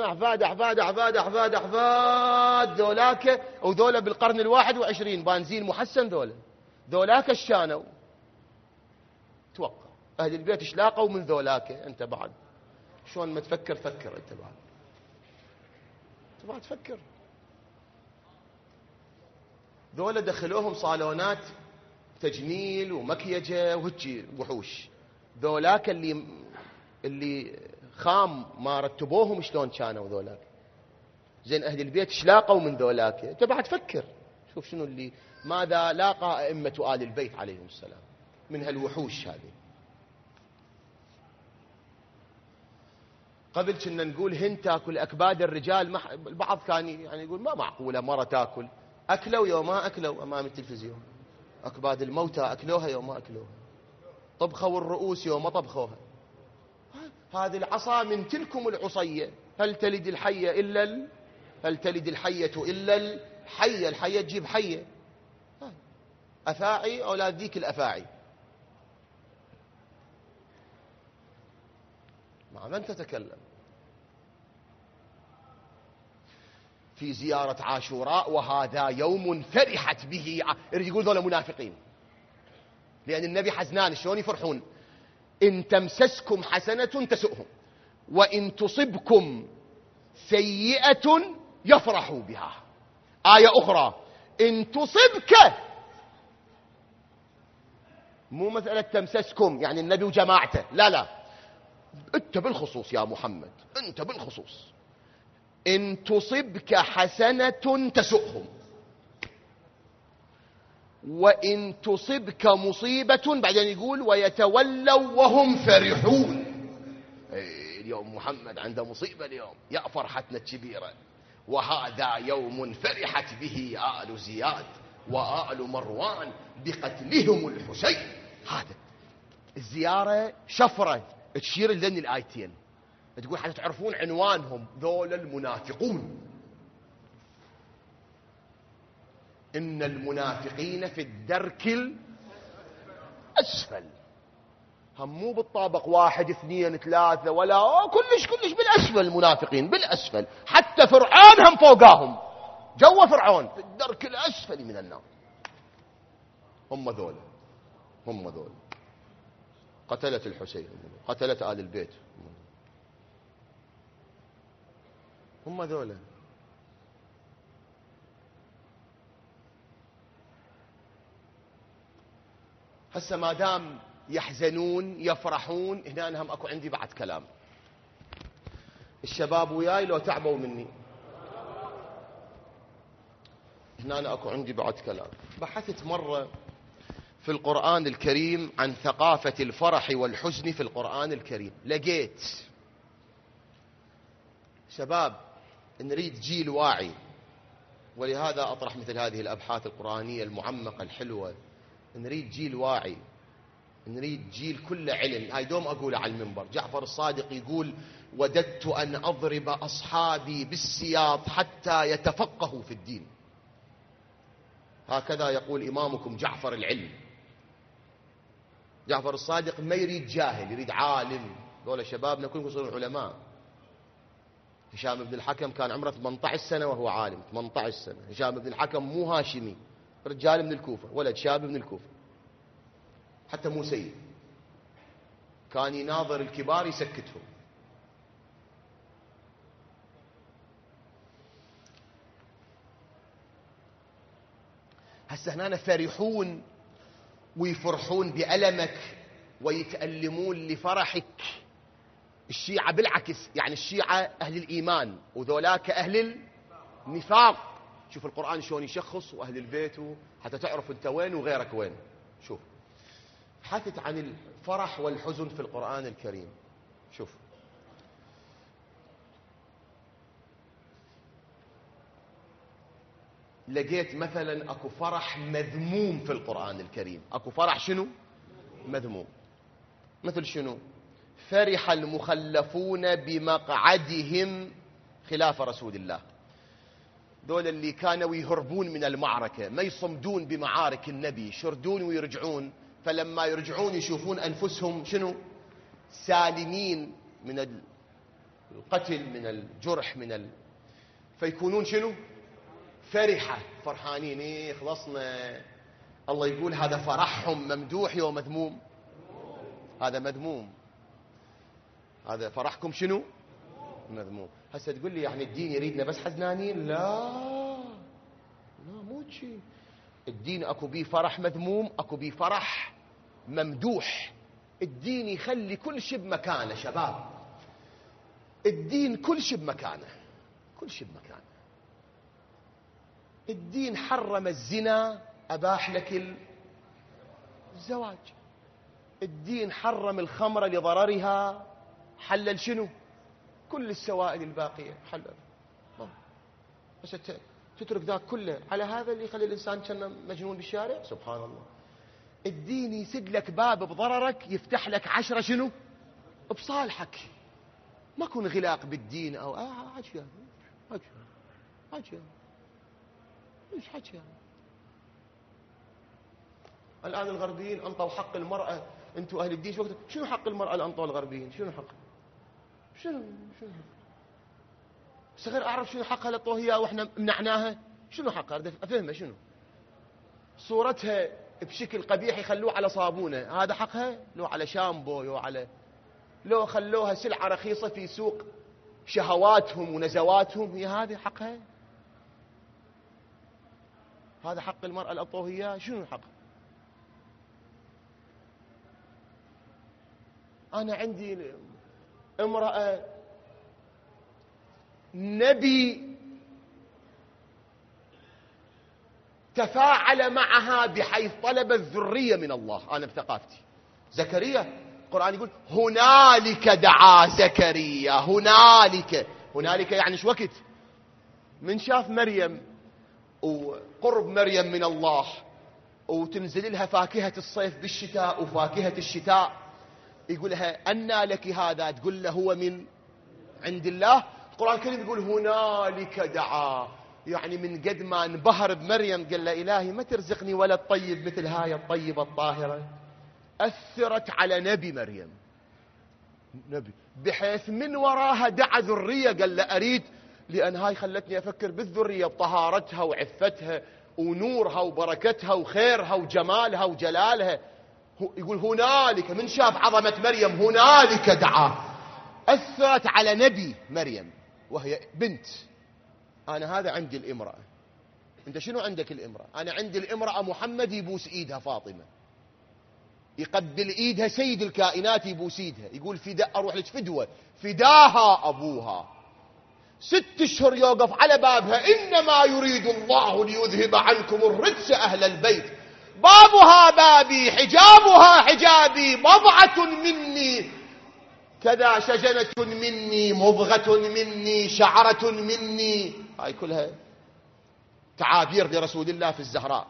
أحفاد ذولاك، وذولا بالقرن 21 بنزين محسن. ذولاك الشانوا. توقع أهل البيت ايش لاقوا من ذولاك؟ أنت بعد شلون ما تفكر فكر. أنت بعد تفكر. ذولا دخلوهم صالونات تجميل ومكيجة وهجي وحوش. ذولاك اللي خام ما رتبوهم شلون كانوا ذولاك. زين أهل البيت ايش لاقوا من ذولاك؟ انت بعد فكر. شوف شنو اللي ماذا لاقى أئمة آل البيت عليهم السلام من هالوحوش هذه. قبل كنا نقول هن تاكل أكباد الرجال، البعض كان يعني يقول ما معقولة مرة تاكل. أكلوا يوم ما أكلوا أمام التلفزيون، أكباد الموتى أكلوها يوم ما أكلوها، طبخوا الرؤوس يوم ما طبخوها. هذه العصا من تلكم العصية، هل تلد الحية إلا الحية، الحية تجيب حية، أفاعي أولاد ذيك الأفاعي. مع من تتكلم؟ في زيارة عاشوراء وهذا يوم فرحت به يريد يقول ذولا منافقين، لأن النبي حزنان شلون يفرحون؟ إن تمسسكم حسنة تسؤهم وإن تصبكم سيئة يفرحوا بها. آية أخرى إن تصبك، مو مسألة تمسسكم يعني النبي وجماعته، لا أنت بالخصوص يا محمد، أنت بالخصوص. إن تصبك حسنة تسؤهم وإن تصبك مصيبة، بعدين يقول ويتولوا وهم فرحون. اليوم محمد عنده مصيبة اليوم، يا فرحتنا الكبيرة، وهذا يوم فرحت به آل زياد وآل مروان بقتلهم الحسين. هذا الزيارة شفرة تشير لذن الآيتين، تقول حتى تعرفون عنوانهم، ذول المنافقون. إن المنافقين في الدرك الأسفل، هم مو بالطابق 1 2 3 ولا كلش بالأسفل، المنافقين بالأسفل، حتى فرعون هم فوقاهم، جوا فرعون في الدرك الأسفل من النار. هم ذول قتلت الحسين، قتلت آل البيت، هم ذولا. هسه ما دام يحزنون يفرحون، هنا أنا هم أكو عندي بعد كلام. الشباب وياي لو تعبوا مني، هنا أنا أكو عندي بعد كلام. بحثت مرة في القرآن الكريم عن ثقافة الفرح والحزن في القرآن الكريم، لقيت شباب نريد جيل واعي، ولهذا أطرح مثل هذه الأبحاث القرآنية المعمقة الحلوة. نريد جيل واعي، نريد جيل كله علم. هاي دوم أقوله على المنبر. جعفر الصادق يقول وددت أن أضرب أصحابي بالسياط حتى يتفقهوا في الدين. هكذا يقول إمامكم جعفر العلم. جعفر الصادق ما يريد جاهل، يريد عالم. دول شبابنا كلهم يصيرون علماء. هشام بن الحكم كان عمره 18 سنة وهو عالم، 18 سنة. هشام بن الحكم مو هاشمي، رجال من الكوفة، ولد شاب من الكوفة، حتى مو سيد، كان يناظر الكبار يسكتهم. هسه هنا فرحون ويفرحون بألمك ويتألمون لفرحك. الشيعة بالعكس، يعني الشيعة أهل الإيمان وذولاك أهل النفاق. شوف القرآن شلون يشخص وأهل البيت، حتى تعرف أنت وين وغيرك وين. شوف حثت عن الفرح والحزن في القرآن الكريم. شوف لقيت مثلا اكو فرح مذموم في القرآن الكريم. اكو فرح شنو؟ مذموم. مثل شنو؟ فرح المخلفون بمقعدهم خلاف رسول الله. دول اللي كانوا يهربون من المعركة، ما يصمدون بمعارك النبي، يشردون ويرجعون، فلما يرجعون يشوفون أنفسهم شنو؟ سالمين من القتل، من الجرح، فيكونون شنو؟ فرحة، فرحانين. إيه خلصنا. الله يقول هذا فرحهم ممدوح يوم مذموم. هذا مذموم. هذا فرحكم شنو؟ مذموم. هسه تقول لي يعني الدين يريدنا بس حزنانين؟ لا مو شيء. الدين اكو بيه فرح مذموم، اكو بيه فرح ممدوح. الدين يخلي كل شيء بمكانه شباب. الدين كل شيء بمكانه، كل شيء بمكانه. الدين حرم الزنا أباح لك الزواج. الدين حرم الخمر لضررها، حلل شنو؟ كل السوائل الباقية حلل. بس تترك ذاك كله على هذا اللي يخلي الإنسان كأنه مجنون بالشارع. سبحان الله. الدين يسد لك باب بضررك، يفتح لك 10 شنو؟ بصالحك. ما يكون غلاق بالدين أو حكي ايش حكي. الآن الغربيين أنطوا حق المرأة. أنتوا أهل الدين شنو حق المرأة اللي أنطوا الغربيين؟ شنو حق؟ شنو صغير أعرف شنو حقها لطوه إياه وإحنا منعناها. شنو حقها؟ أفهمها شنو؟ صورتها بشكل قبيح يخلوه على صابونة، هذا حقها؟ لو على شامبو، لو خلوها سلعة رخيصة في سوق شهواتهم ونزواتهم، هي هذه حقها؟ هذا حق المرأة اللي أعطوه إياه؟ شنو حق؟ أنا عندي امرأة نبي تفاعل معها بحيث طلب الذرية من الله. أنا بثقافتي زكريا، القرآن يقول هنالك دعا زكريا. هنالك يعني شو وقت؟ من شاف مريم وقرب مريم من الله وتنزل لها فاكهة الصيف بالشتاء وفاكهة الشتاء، يقول لها أنى لك هذا؟ تقول له هو من عند الله. القرآن الكريم يقول هنالك دعا، يعني من قد ما انبهر بمريم قال له إلهي ما ترزقني ولد طيب مثل هاي الطيبة الطاهرة. أثرت على نبي مريم، نبي، بحيث من وراها دعا ذرية. قال له أريد، لأن هاي خلتني أفكر بالذرية بطهارتها وعفتها ونورها وبركتها وخيرها وجمالها وجلالها. يقول هنالك، من شاف عظمة مريم هنالك دعا. أثرت على نبي مريم وهي بنت. أنا هذا عندي الامرأة. أنت شنو عندك الامرأة؟ أنا عندي الامرأة محمد يبوس إيدها فاطمة، يقبل إيدها سيد الكائنات يبوس إيدها، يقول أروح لك فدوة فداها أبوها. 6 أشهر يوقف على بابها، إنما يريد الله ليذهب عنكم الرجس أهل البيت. بابها بابي، حجابها حجابي، بضعة مني كذا، شجنة مني، مضغة مني، شعرة مني. هاي كلها تعابير لرسول الله في الزهراء.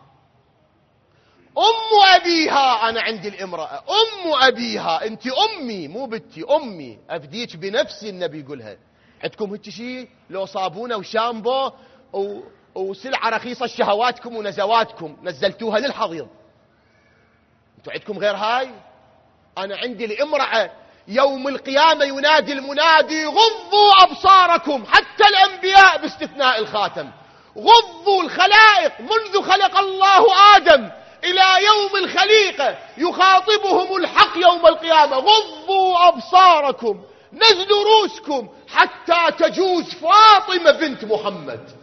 أم أبيها، أنا عندي الامرأة أم أبيها. أنت أمي مو بنتي، أمي، أفديك بنفسي. النبي يقولها. عندكم هيك شيء؟ لو صابونة وشامبو وسلعة رخيصة شهواتكم ونزواتكم نزلتوها للحضيض. أنتوا عندكم غير هاي؟ أنا عندي الامرأة يوم القيامة ينادي المنادي غضوا أبصاركم، حتى الأنبياء باستثناء الخاتم، غضوا الخلائق منذ خلق الله آدم إلى يوم الخليقة، يخاطبهم الحق يوم القيامة غضوا أبصاركم، نزلوا رؤوسكم حتى تجوز فاطمة بنت محمد.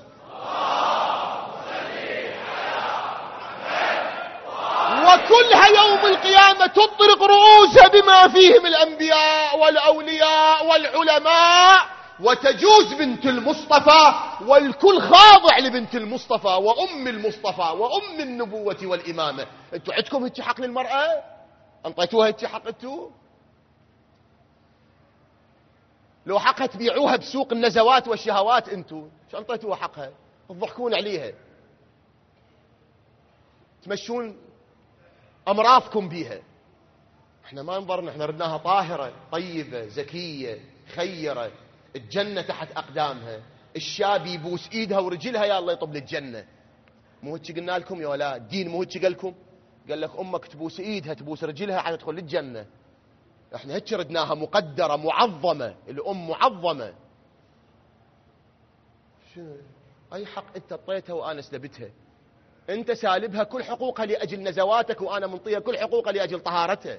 وكلها يوم القيامة تطرق رؤوسها بما فيهم الأنبياء والأولياء والعلماء، وتجوز بنت المصطفى، والكل خاضع لبنت المصطفى وأم المصطفى وأم النبوة والإمامة. أنتوا عندكم هيك حق للمرأة؟ أنطيتوها هيك حق؟ أنتوا لو حقها تبيعوها بسوق النزوات والشهوات، أنتوا شو أنطيتوها حقها؟ تضحكون عليها، تمشون أمراضكم بيها. احنا ما انظرنا، احنا ردناها طاهرة طيبة زكية خيرة، الجنة تحت أقدامها، الشاب يبوس إيدها ورجلها يا الله يطب للجنة. مو هيك قلنا لكم يا ولا الدين؟ مو هيك قال لكم؟ قال لك أمك تبوس إيدها تبوس رجلها على تدخل للجنة. احنا هيك ردناها مقدرة معظمة، الأم معظمة. شنو أي حق أنت اعطيتها وأنا سلبتها؟ أنت سالبها كل حقوقها لأجل نزواتك، وأنا منطيها كل حقوقها لأجل طهارتها.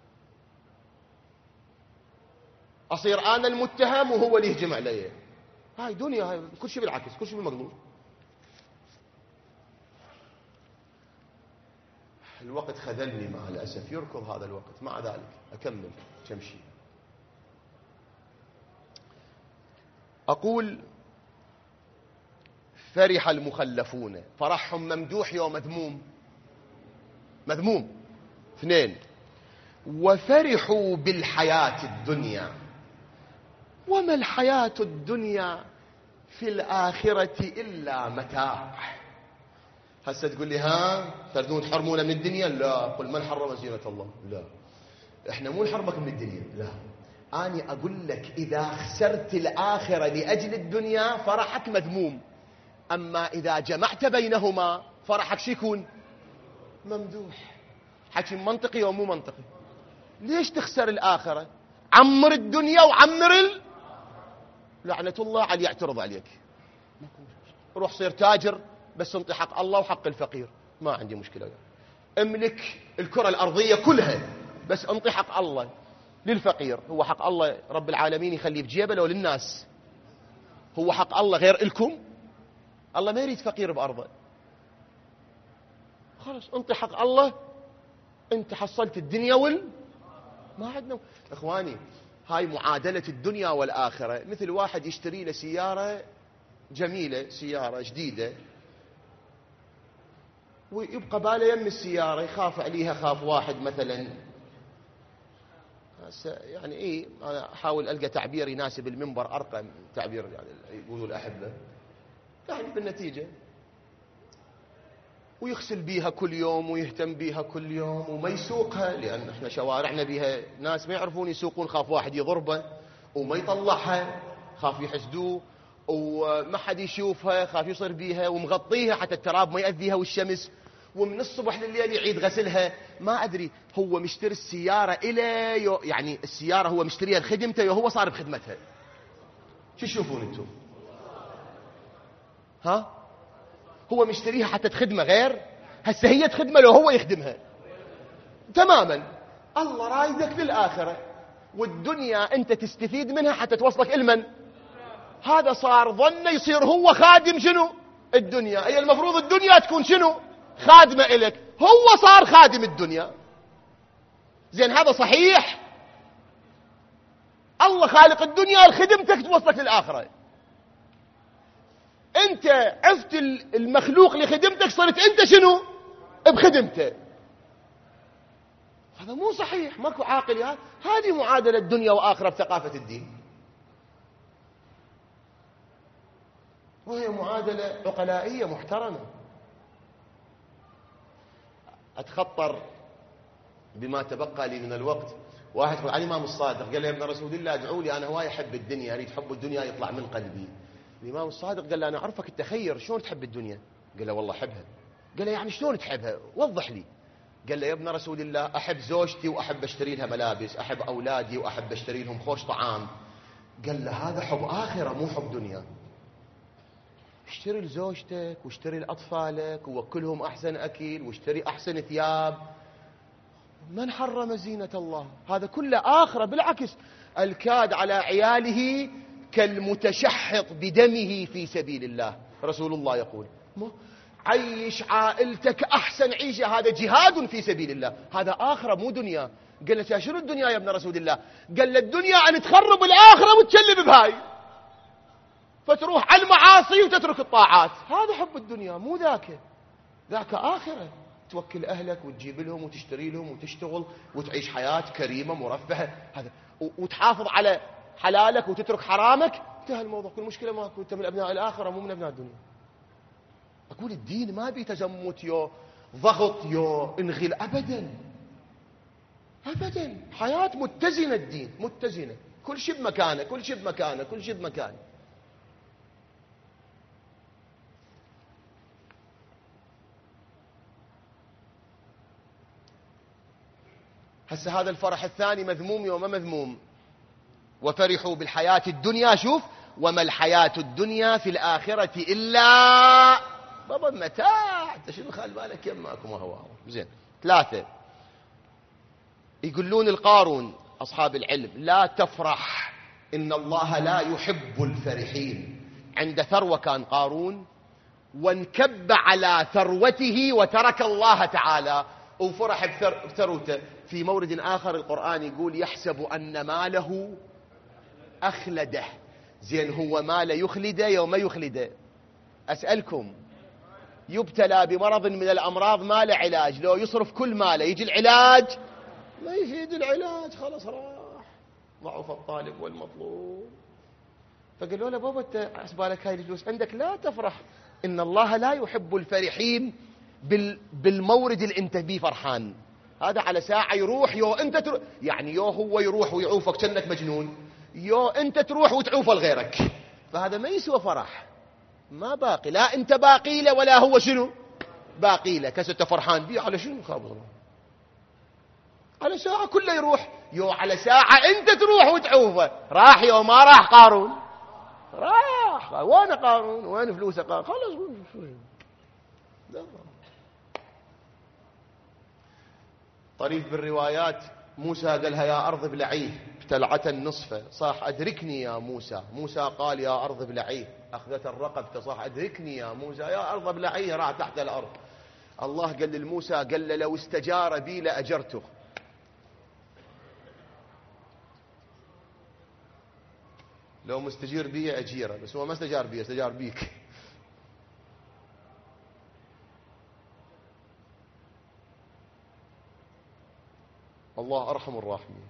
أصير أنا المتهم وهو اللي يهجم علي؟ هاي دنيا، هاي كل شيء بالعكس، كل شيء بالمقلوب. الوقت خذلني مع الأسف، يركض هذا الوقت. مع ذلك أكمل كم شيء. أقول فرح المخلفون، فرحهم ممدوح يوم مذموم، مذموم. 2، وفرحوا بالحياة الدنيا وما الحياة الدنيا في الآخرة إلا متاع. هسه تقول لي ها تردون تحرمونا من الدنيا؟ لا. قل من حرم زينة الله؟ لا. احنا مو نحرمك من الدنيا، لا. أنا أقول لك إذا خسرت الآخرة لأجل الدنيا فرحك مذموم، أما إذا جمعت بينهما فرحك شو يكون؟ ممدوح. حكي منطقي أو مو منطقي؟ ليش تخسر الآخرة؟ عمر الدنيا وعمر لعنة الله على يعترض عليك. روح صير تاجر بس انطي حق الله وحق الفقير، ما عندي مشكلة. املك الكرة الأرضية كلها بس انطي حق الله للفقير. هو حق الله رب العالمين يخليه بجيبه لو للناس؟ هو حق الله غير إلكم؟ الله ما يريد فقير بأرضه. خلاص انطي حق الله، انت حصلت الدنيا ما عندنا. اخواني هاي معادلة الدنيا والآخرة. مثل واحد يشتري له سيارة جميلة، سيارة جديدة، ويبقى باله يم السيارة، يخاف عليها خاف واحد مثلا. يعني ايه، انا احاول القى تعبير يناسب المنبر، ارقى تعبير يعني يقولوا الاحبه. يعني بالنتيجه ويغسل بيها كل يوم ويهتم بيها كل يوم وما يسوقها، لان احنا شوارعنا بيها ناس ما يعرفون يسوقون، خاف واحد يضربه وما يطلعها، خاف يحسدوه وما حد يشوفها، خاف يصير بيها ومغطيها حتى التراب ما يأذيها والشمس، ومن الصبح لليل يعيد غسلها. ما أدري هو مشتري السيارة يعني السيارة هو مشتريها لخدمته وهو صار بخدمتها. شو تشوفون انتم؟ ها؟ هو مشتريها حتى تخدمه غير؟ هسه هي تخدمه لو هو يخدمها تماما. الله رايدك للآخرة، والدنيا أنت تستفيد منها حتى توصلك إلمن؟ هذا صار ظنه يصير هو خادم شنو؟ الدنيا. أي المفروض الدنيا تكون شنو؟ خادمة إلك، هو صار خادم الدنيا. زين هذا صحيح؟ الله خالق الدنيا لخدمتك توصلك للآخرة. أنت عفت المخلوق لخدمتك، صرت أنت شنو؟ بخدمته. هذا مو صحيح، ماكو عاقل. هذه معادلة الدنيا وآخرة بثقافة الدين، وهي معادلة عقلائية محترمة. أتخطر بما تبقى لي من الوقت. واحد يقول علي الإمام الصادق قال له يا ابن رسول الله ادعوا لي، أنا هواي أحب الدنيا، أريد حب الدنيا يطلع من قلبي. الإمام الصادق قال له أنا أعرفك التخير، شلون تحب الدنيا؟ قال له والله أحبها. قال له يعني شلون تحبها؟ وضح لي. قال له يا ابن رسول الله أحب زوجتي وأحب أشتري لها ملابس، أحب أولادي وأحب أشتري لهم خوش طعام. قال له هذا حب آخرة مو حب دنيا. اشتري لزوجتك واشتري لأطفالك ووكلهم أحسن أكل واشتري أحسن ثياب. من حرم زينة الله؟ هذا كله آخرة. بالعكس الكاد على عياله كالمتشحط بدمه في سبيل الله. رسول الله يقول عيش عائلتك أحسن عيشة، هذا جهاد في سبيل الله، هذا آخرة مو دنيا. قال له شنو الدنيا يا ابن رسول الله؟ قال له الدنيا أن تخرب الآخرة وتشلب بهاي، فتروح على المعاصي وتترك الطاعات. هذا حب الدنيا، مو ذاك آخرة. توكل أهلك وتجيب لهم وتشتري لهم وتشتغل وتعيش حياة كريمة مرفهة، هذا وتحافظ على حلالك وتترك حرامك، انتهى الموضوع. كل مشكلة ماكو، انت من أبناء الآخرة مو من أبناء الدنيا. أقول الدين ما بي تزمت يو ضغط يو انغل أبدا أبدا. حياة متزنة، الدين متزنة، كل شيء بمكانه، كل شيء بمكانه، كل شيء بمكانه. هسه هذا الفرح الثاني مذموم وما مذموم. وفرحوا بالحياة الدنيا، شوف وما الحياة الدنيا في الآخرة إلا بابا متاع. انت شنو خال بالك يماكم وهو زين. 3 يقولون القارون أصحاب العلم لا تفرح، إن الله لا يحب الفرحين. عند ثروة كان قارون وانكب على ثروته وترك الله تعالى وفرح بثروته. في مورد آخر القرآن يقول يحسب أن ماله أخلده. زين هو ماله يخلده يوم يخلده؟ أسألكم، يبتلى بمرض من الأمراض ما له علاج، لو يصرف كل ماله يجي العلاج ما يفيد العلاج، خلاص راح، ضعف الطالب والمطلوب. فقالوا له بابا انت عسبالك هاي الفلوس عندك لا تفرح، إن الله لا يحب الفرحين بالمورد اللي انت بيه فرحان. هذا على ساعة يروح، يو انت تروح، يعني يو هو يروح ويعوفك كأنك مجنون، يو انت تروح وتعوفه لغيرك، فهذا ما يسوى فرح، ما باقي، لا انت باقي له ولا هو شنو باقي له، كسرت فرحان بيه على شنو خابر، على ساعة كله يروح، يو على ساعة انت تروح وتعوفه، راح يو ما راح قارون، راح وين قارون، وين فلوسه قارون، خلاص. طريف بالروايات، موسى قالها يا أرض ابلعيه، ابتلعة نصفه، صاح أدركني يا موسى، موسى قال يا أرض ابلعيه، أخذت الرقبة، صاح أدركني يا موسى، يا أرض ابلعيه، راح تحت الأرض. الله قال للموسى، قال له لو استجار بي لأجرته، لو مستجير بي أجيره، بس هو ما استجار بي، استجار بيك. الله أرحم الراحمين.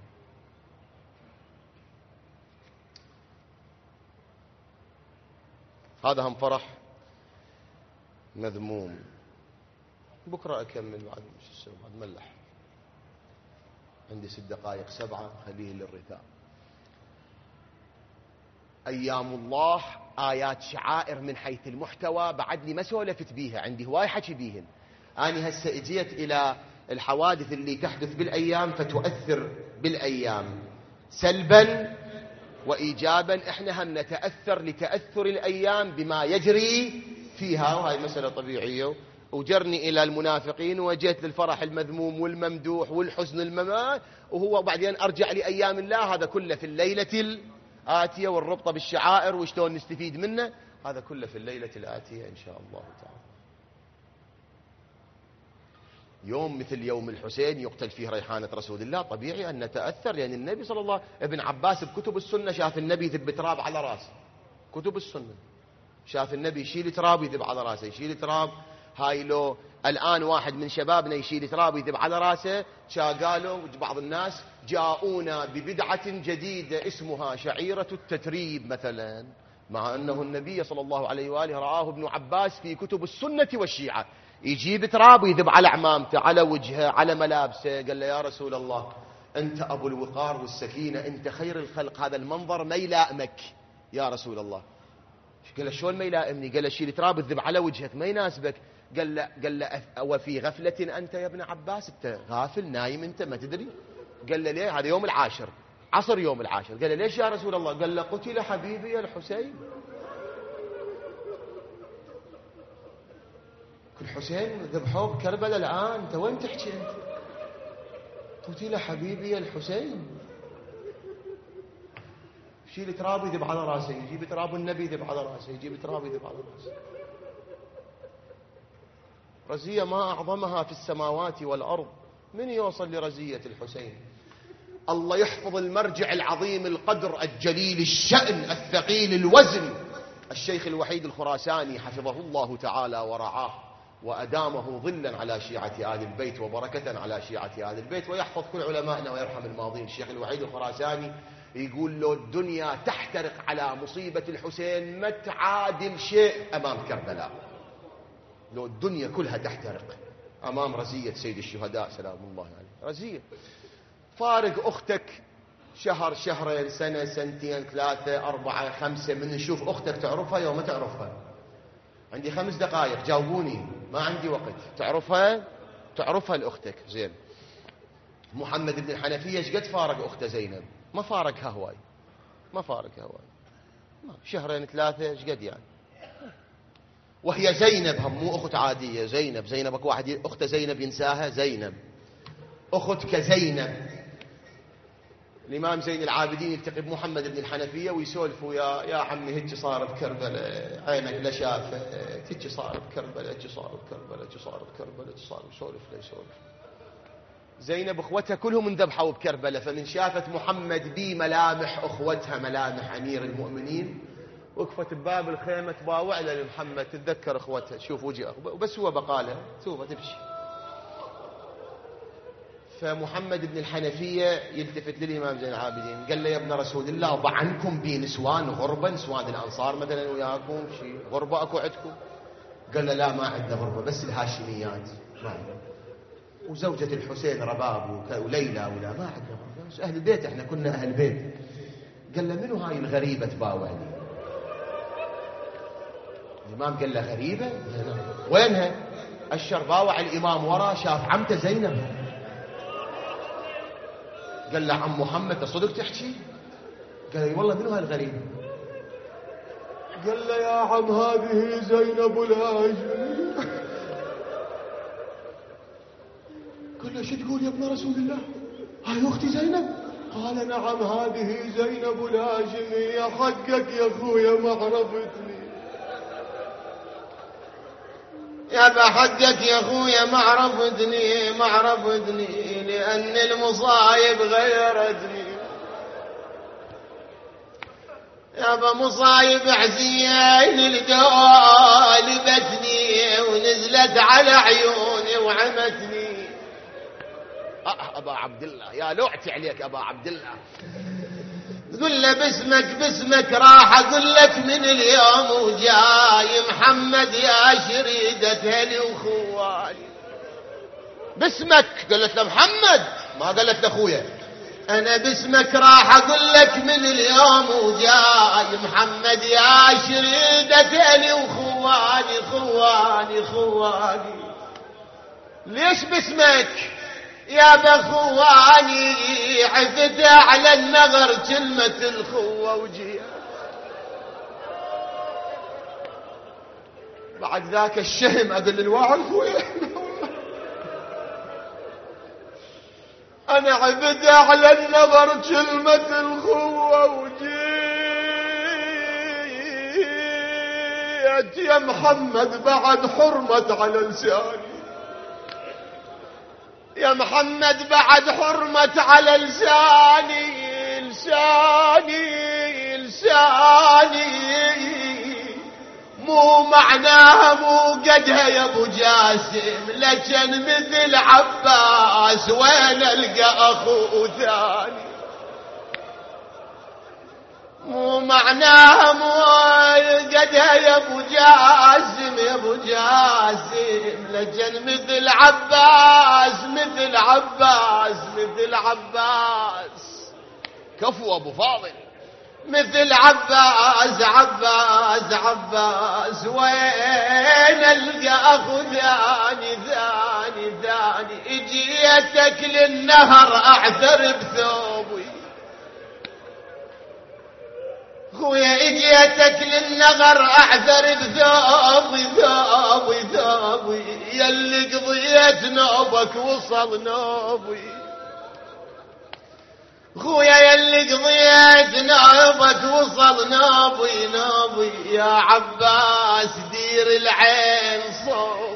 هذا هم فرح مذموم. بكرة أكمل بعد ملح، عندي 6 دقائق 7 خليه للرثاء. أيام الله آيات شعائر من حيث المحتوى بعدني ما سولفت بيها، عندي هواي حكي بيهن. أنا هسه اجيت إلى الحوادث اللي تحدث بالأيام فتؤثر بالأيام سلبا وإيجابا، احنا هم نتأثر لتأثر الأيام بما يجري فيها، وهي مسألة طبيعية. وجرني إلى المنافقين وجيت للفرح المذموم والممدوح والحزن الممات، وهو بعدين أرجع لأيام الله، هذا كله في الليلة الآتية، والربطة بالشعائر وشلون نستفيد منه، هذا كله في الليلة الآتية إن شاء الله تعالى. يوم مثل يوم الحسين يقتل فيه ريحانة رسول الله، طبيعي أن نتأثر، لأن النبي صلى الله عليه وسلم، ابن عباس بكتب السنة شاف النبي يذب تراب على راسه، كتب السنة شاف النبي يشيل تراب يذب على راسه، يشيل تراب. هاي لو الآن واحد من شبابنا يشيل تراب يذب على راسه، قالوا بعض الناس جاءونا ببدعة جديدة اسمها شعيرة التتريب مثلا، مع أنه النبي صلى الله عليه وآله رآه ابن عباس في كتب السنة والشيعة يجيب تراب ويذب على عمامته، على وجهه، على ملابسه. قال له يا رسول الله أنت أبو الوقار والسكينة، أنت خير الخلق، هذا المنظر ما يلائمك يا رسول الله. قال له شلون ما يلائمني؟ قال له شيل تراب الذب على وجهك ما يناسبك. قال له وفي غفلة أنت يا ابن عباس، أنت غافل نايم أنت ما تدري؟ قال له ليه؟ هذا يوم العاشر، عصر يوم العاشر. قال له ليش يا رسول الله؟ قال له قتل حبيبي الحسين، الحسين ذبحوه بكربلاء الآن، أنت وين تحكي أنت؟ قتل حبيبي الحسين. شيل تراب يذب على راسه، يجيب تراب النبي يذب على راسه، يجيب تراب يذب على راسه. رزية ما أعظمها في السماوات والأرض، من يوصل لرزية الحسين؟ الله يحفظ المرجع العظيم القدر الجليل الشأن الثقيل الوزن الشيخ الوحيد الخراساني حفظه الله تعالى ورعاه، وأدامه ظلا على شيعة آل البيت وبركة على شيعة آل البيت، ويحفظ كل علمائنا ويرحم الماضين. الشيخ الوحيد الخراساني يقول له الدنيا تحترق على مصيبة الحسين ما تعادل شيء أمام كربلاء، لو الدنيا كلها تحترق أمام رزية سيد الشهداء سلام الله عليه. رزية فارق أختك شهر شهرين سنة سنتين 3 4 5 من نشوف أختك تعرفها يوم ما تعرفها. عندي 5 دقائق جاوبوني، ما عندي وقت. تعرفها لأختك زين. محمد بن الحنفية ايش قد فارق أخته زينب؟ ما فارقها هواي، ما فارقها هواي، شهرين 3 ايش قد يعني. وهي زينب هم مو أخت عادية، زينب اكو واحد أخت زينب ينساها، زينب أختك زينب. الإمام زين العابدين يلتقي بمحمد بن الحنفية ويسولفوا يا عمي هيك صار بكربلاء، عينك لا شافت، هيك صار بكربلاء، هيك صار بكربلاء، هيك صار بكربلاء، هيك صار. يسولف زينب اخوتها كلهم انذبحوا بكربلاء، فمن شافت محمد بي ملامح اخوتها، ملامح امير المؤمنين، وقفت بباب الخيمة تباوع لمحمد، تتذكر اخوتها، شوف وجهه بس هو بقالها شوفها تمشي. فمحمد بن الحنفية يلتفت للإمام زين العابدين قال له يا ابن رسول الله ضع عنكم بي نسوان غربا، نسوان الأنصار مثلا وياكم شيء غربة أكو عندكم؟ قال له لا ما عندنا غربة بس الهاشميات ما عندنا، وزوجة الحسين رباب وليلى ولا ما عندنا غربة بس أهل البيت احنا كنا أهل بيت. قال له منو هاي الغريبة تباوع لي؟ الإمام قال له غريبة؟ وينها؟ أشر باوع الإمام ورا شاف عمته زينب. قال له عم محمد صدق تحكي؟ قال لي والله منو هاي الغريبة؟ قال له يا عم هذه زينب الهاشمي. قال له شو تقول يا ابن رسول الله؟ هاي أختي زينب؟ قال نعم هذه زينب الهاشمية. حقك يا أخويا ما عرفتني. يا بحقك يا أخويا ما عرفتني لأن المصايب غيرتني. يا مصايب عزيين لبتني ونزلت على عيوني وعمتني. أبا عبد الله يا لوعتي عليك أبا عبد الله. قل له باسمك راح أقول لك من اليوم وجاي محمد يا شريدة هلي وخوالي. باسمك قالت له محمد ما قالت له أخويا. أنا باسمك راح أقول لك من اليوم وجاي محمد يا شريدة هلي وخوالي. ليش باسمك يا بخواني؟ عفت على النغر كلمة الخوة وجيها. بعد ذاك الشهم أقول للواعي خويا أنا عفت على النغر كلمة الخوة وجيت يا محمد بعد حرمت على لساني. يا محمد بعد حرمت على لساني مو معناها مو قدها يا ابو جاسم لكن مثل عباس وين القى اخو ثاني. مو معناها مو قدها يا ابو جاسم لكن مثل عباس كفو ابو فاضل مثل عباس وين القى اخو ثاني اجيتك للنهر اعثر بثوبي. خويا اجيتك للنغر اعثر بثوبي يلي قضيت نوبك وصل نوبي. خويا يلي قضيت نوبك وصل نوبي يا عباس دير العين صوب.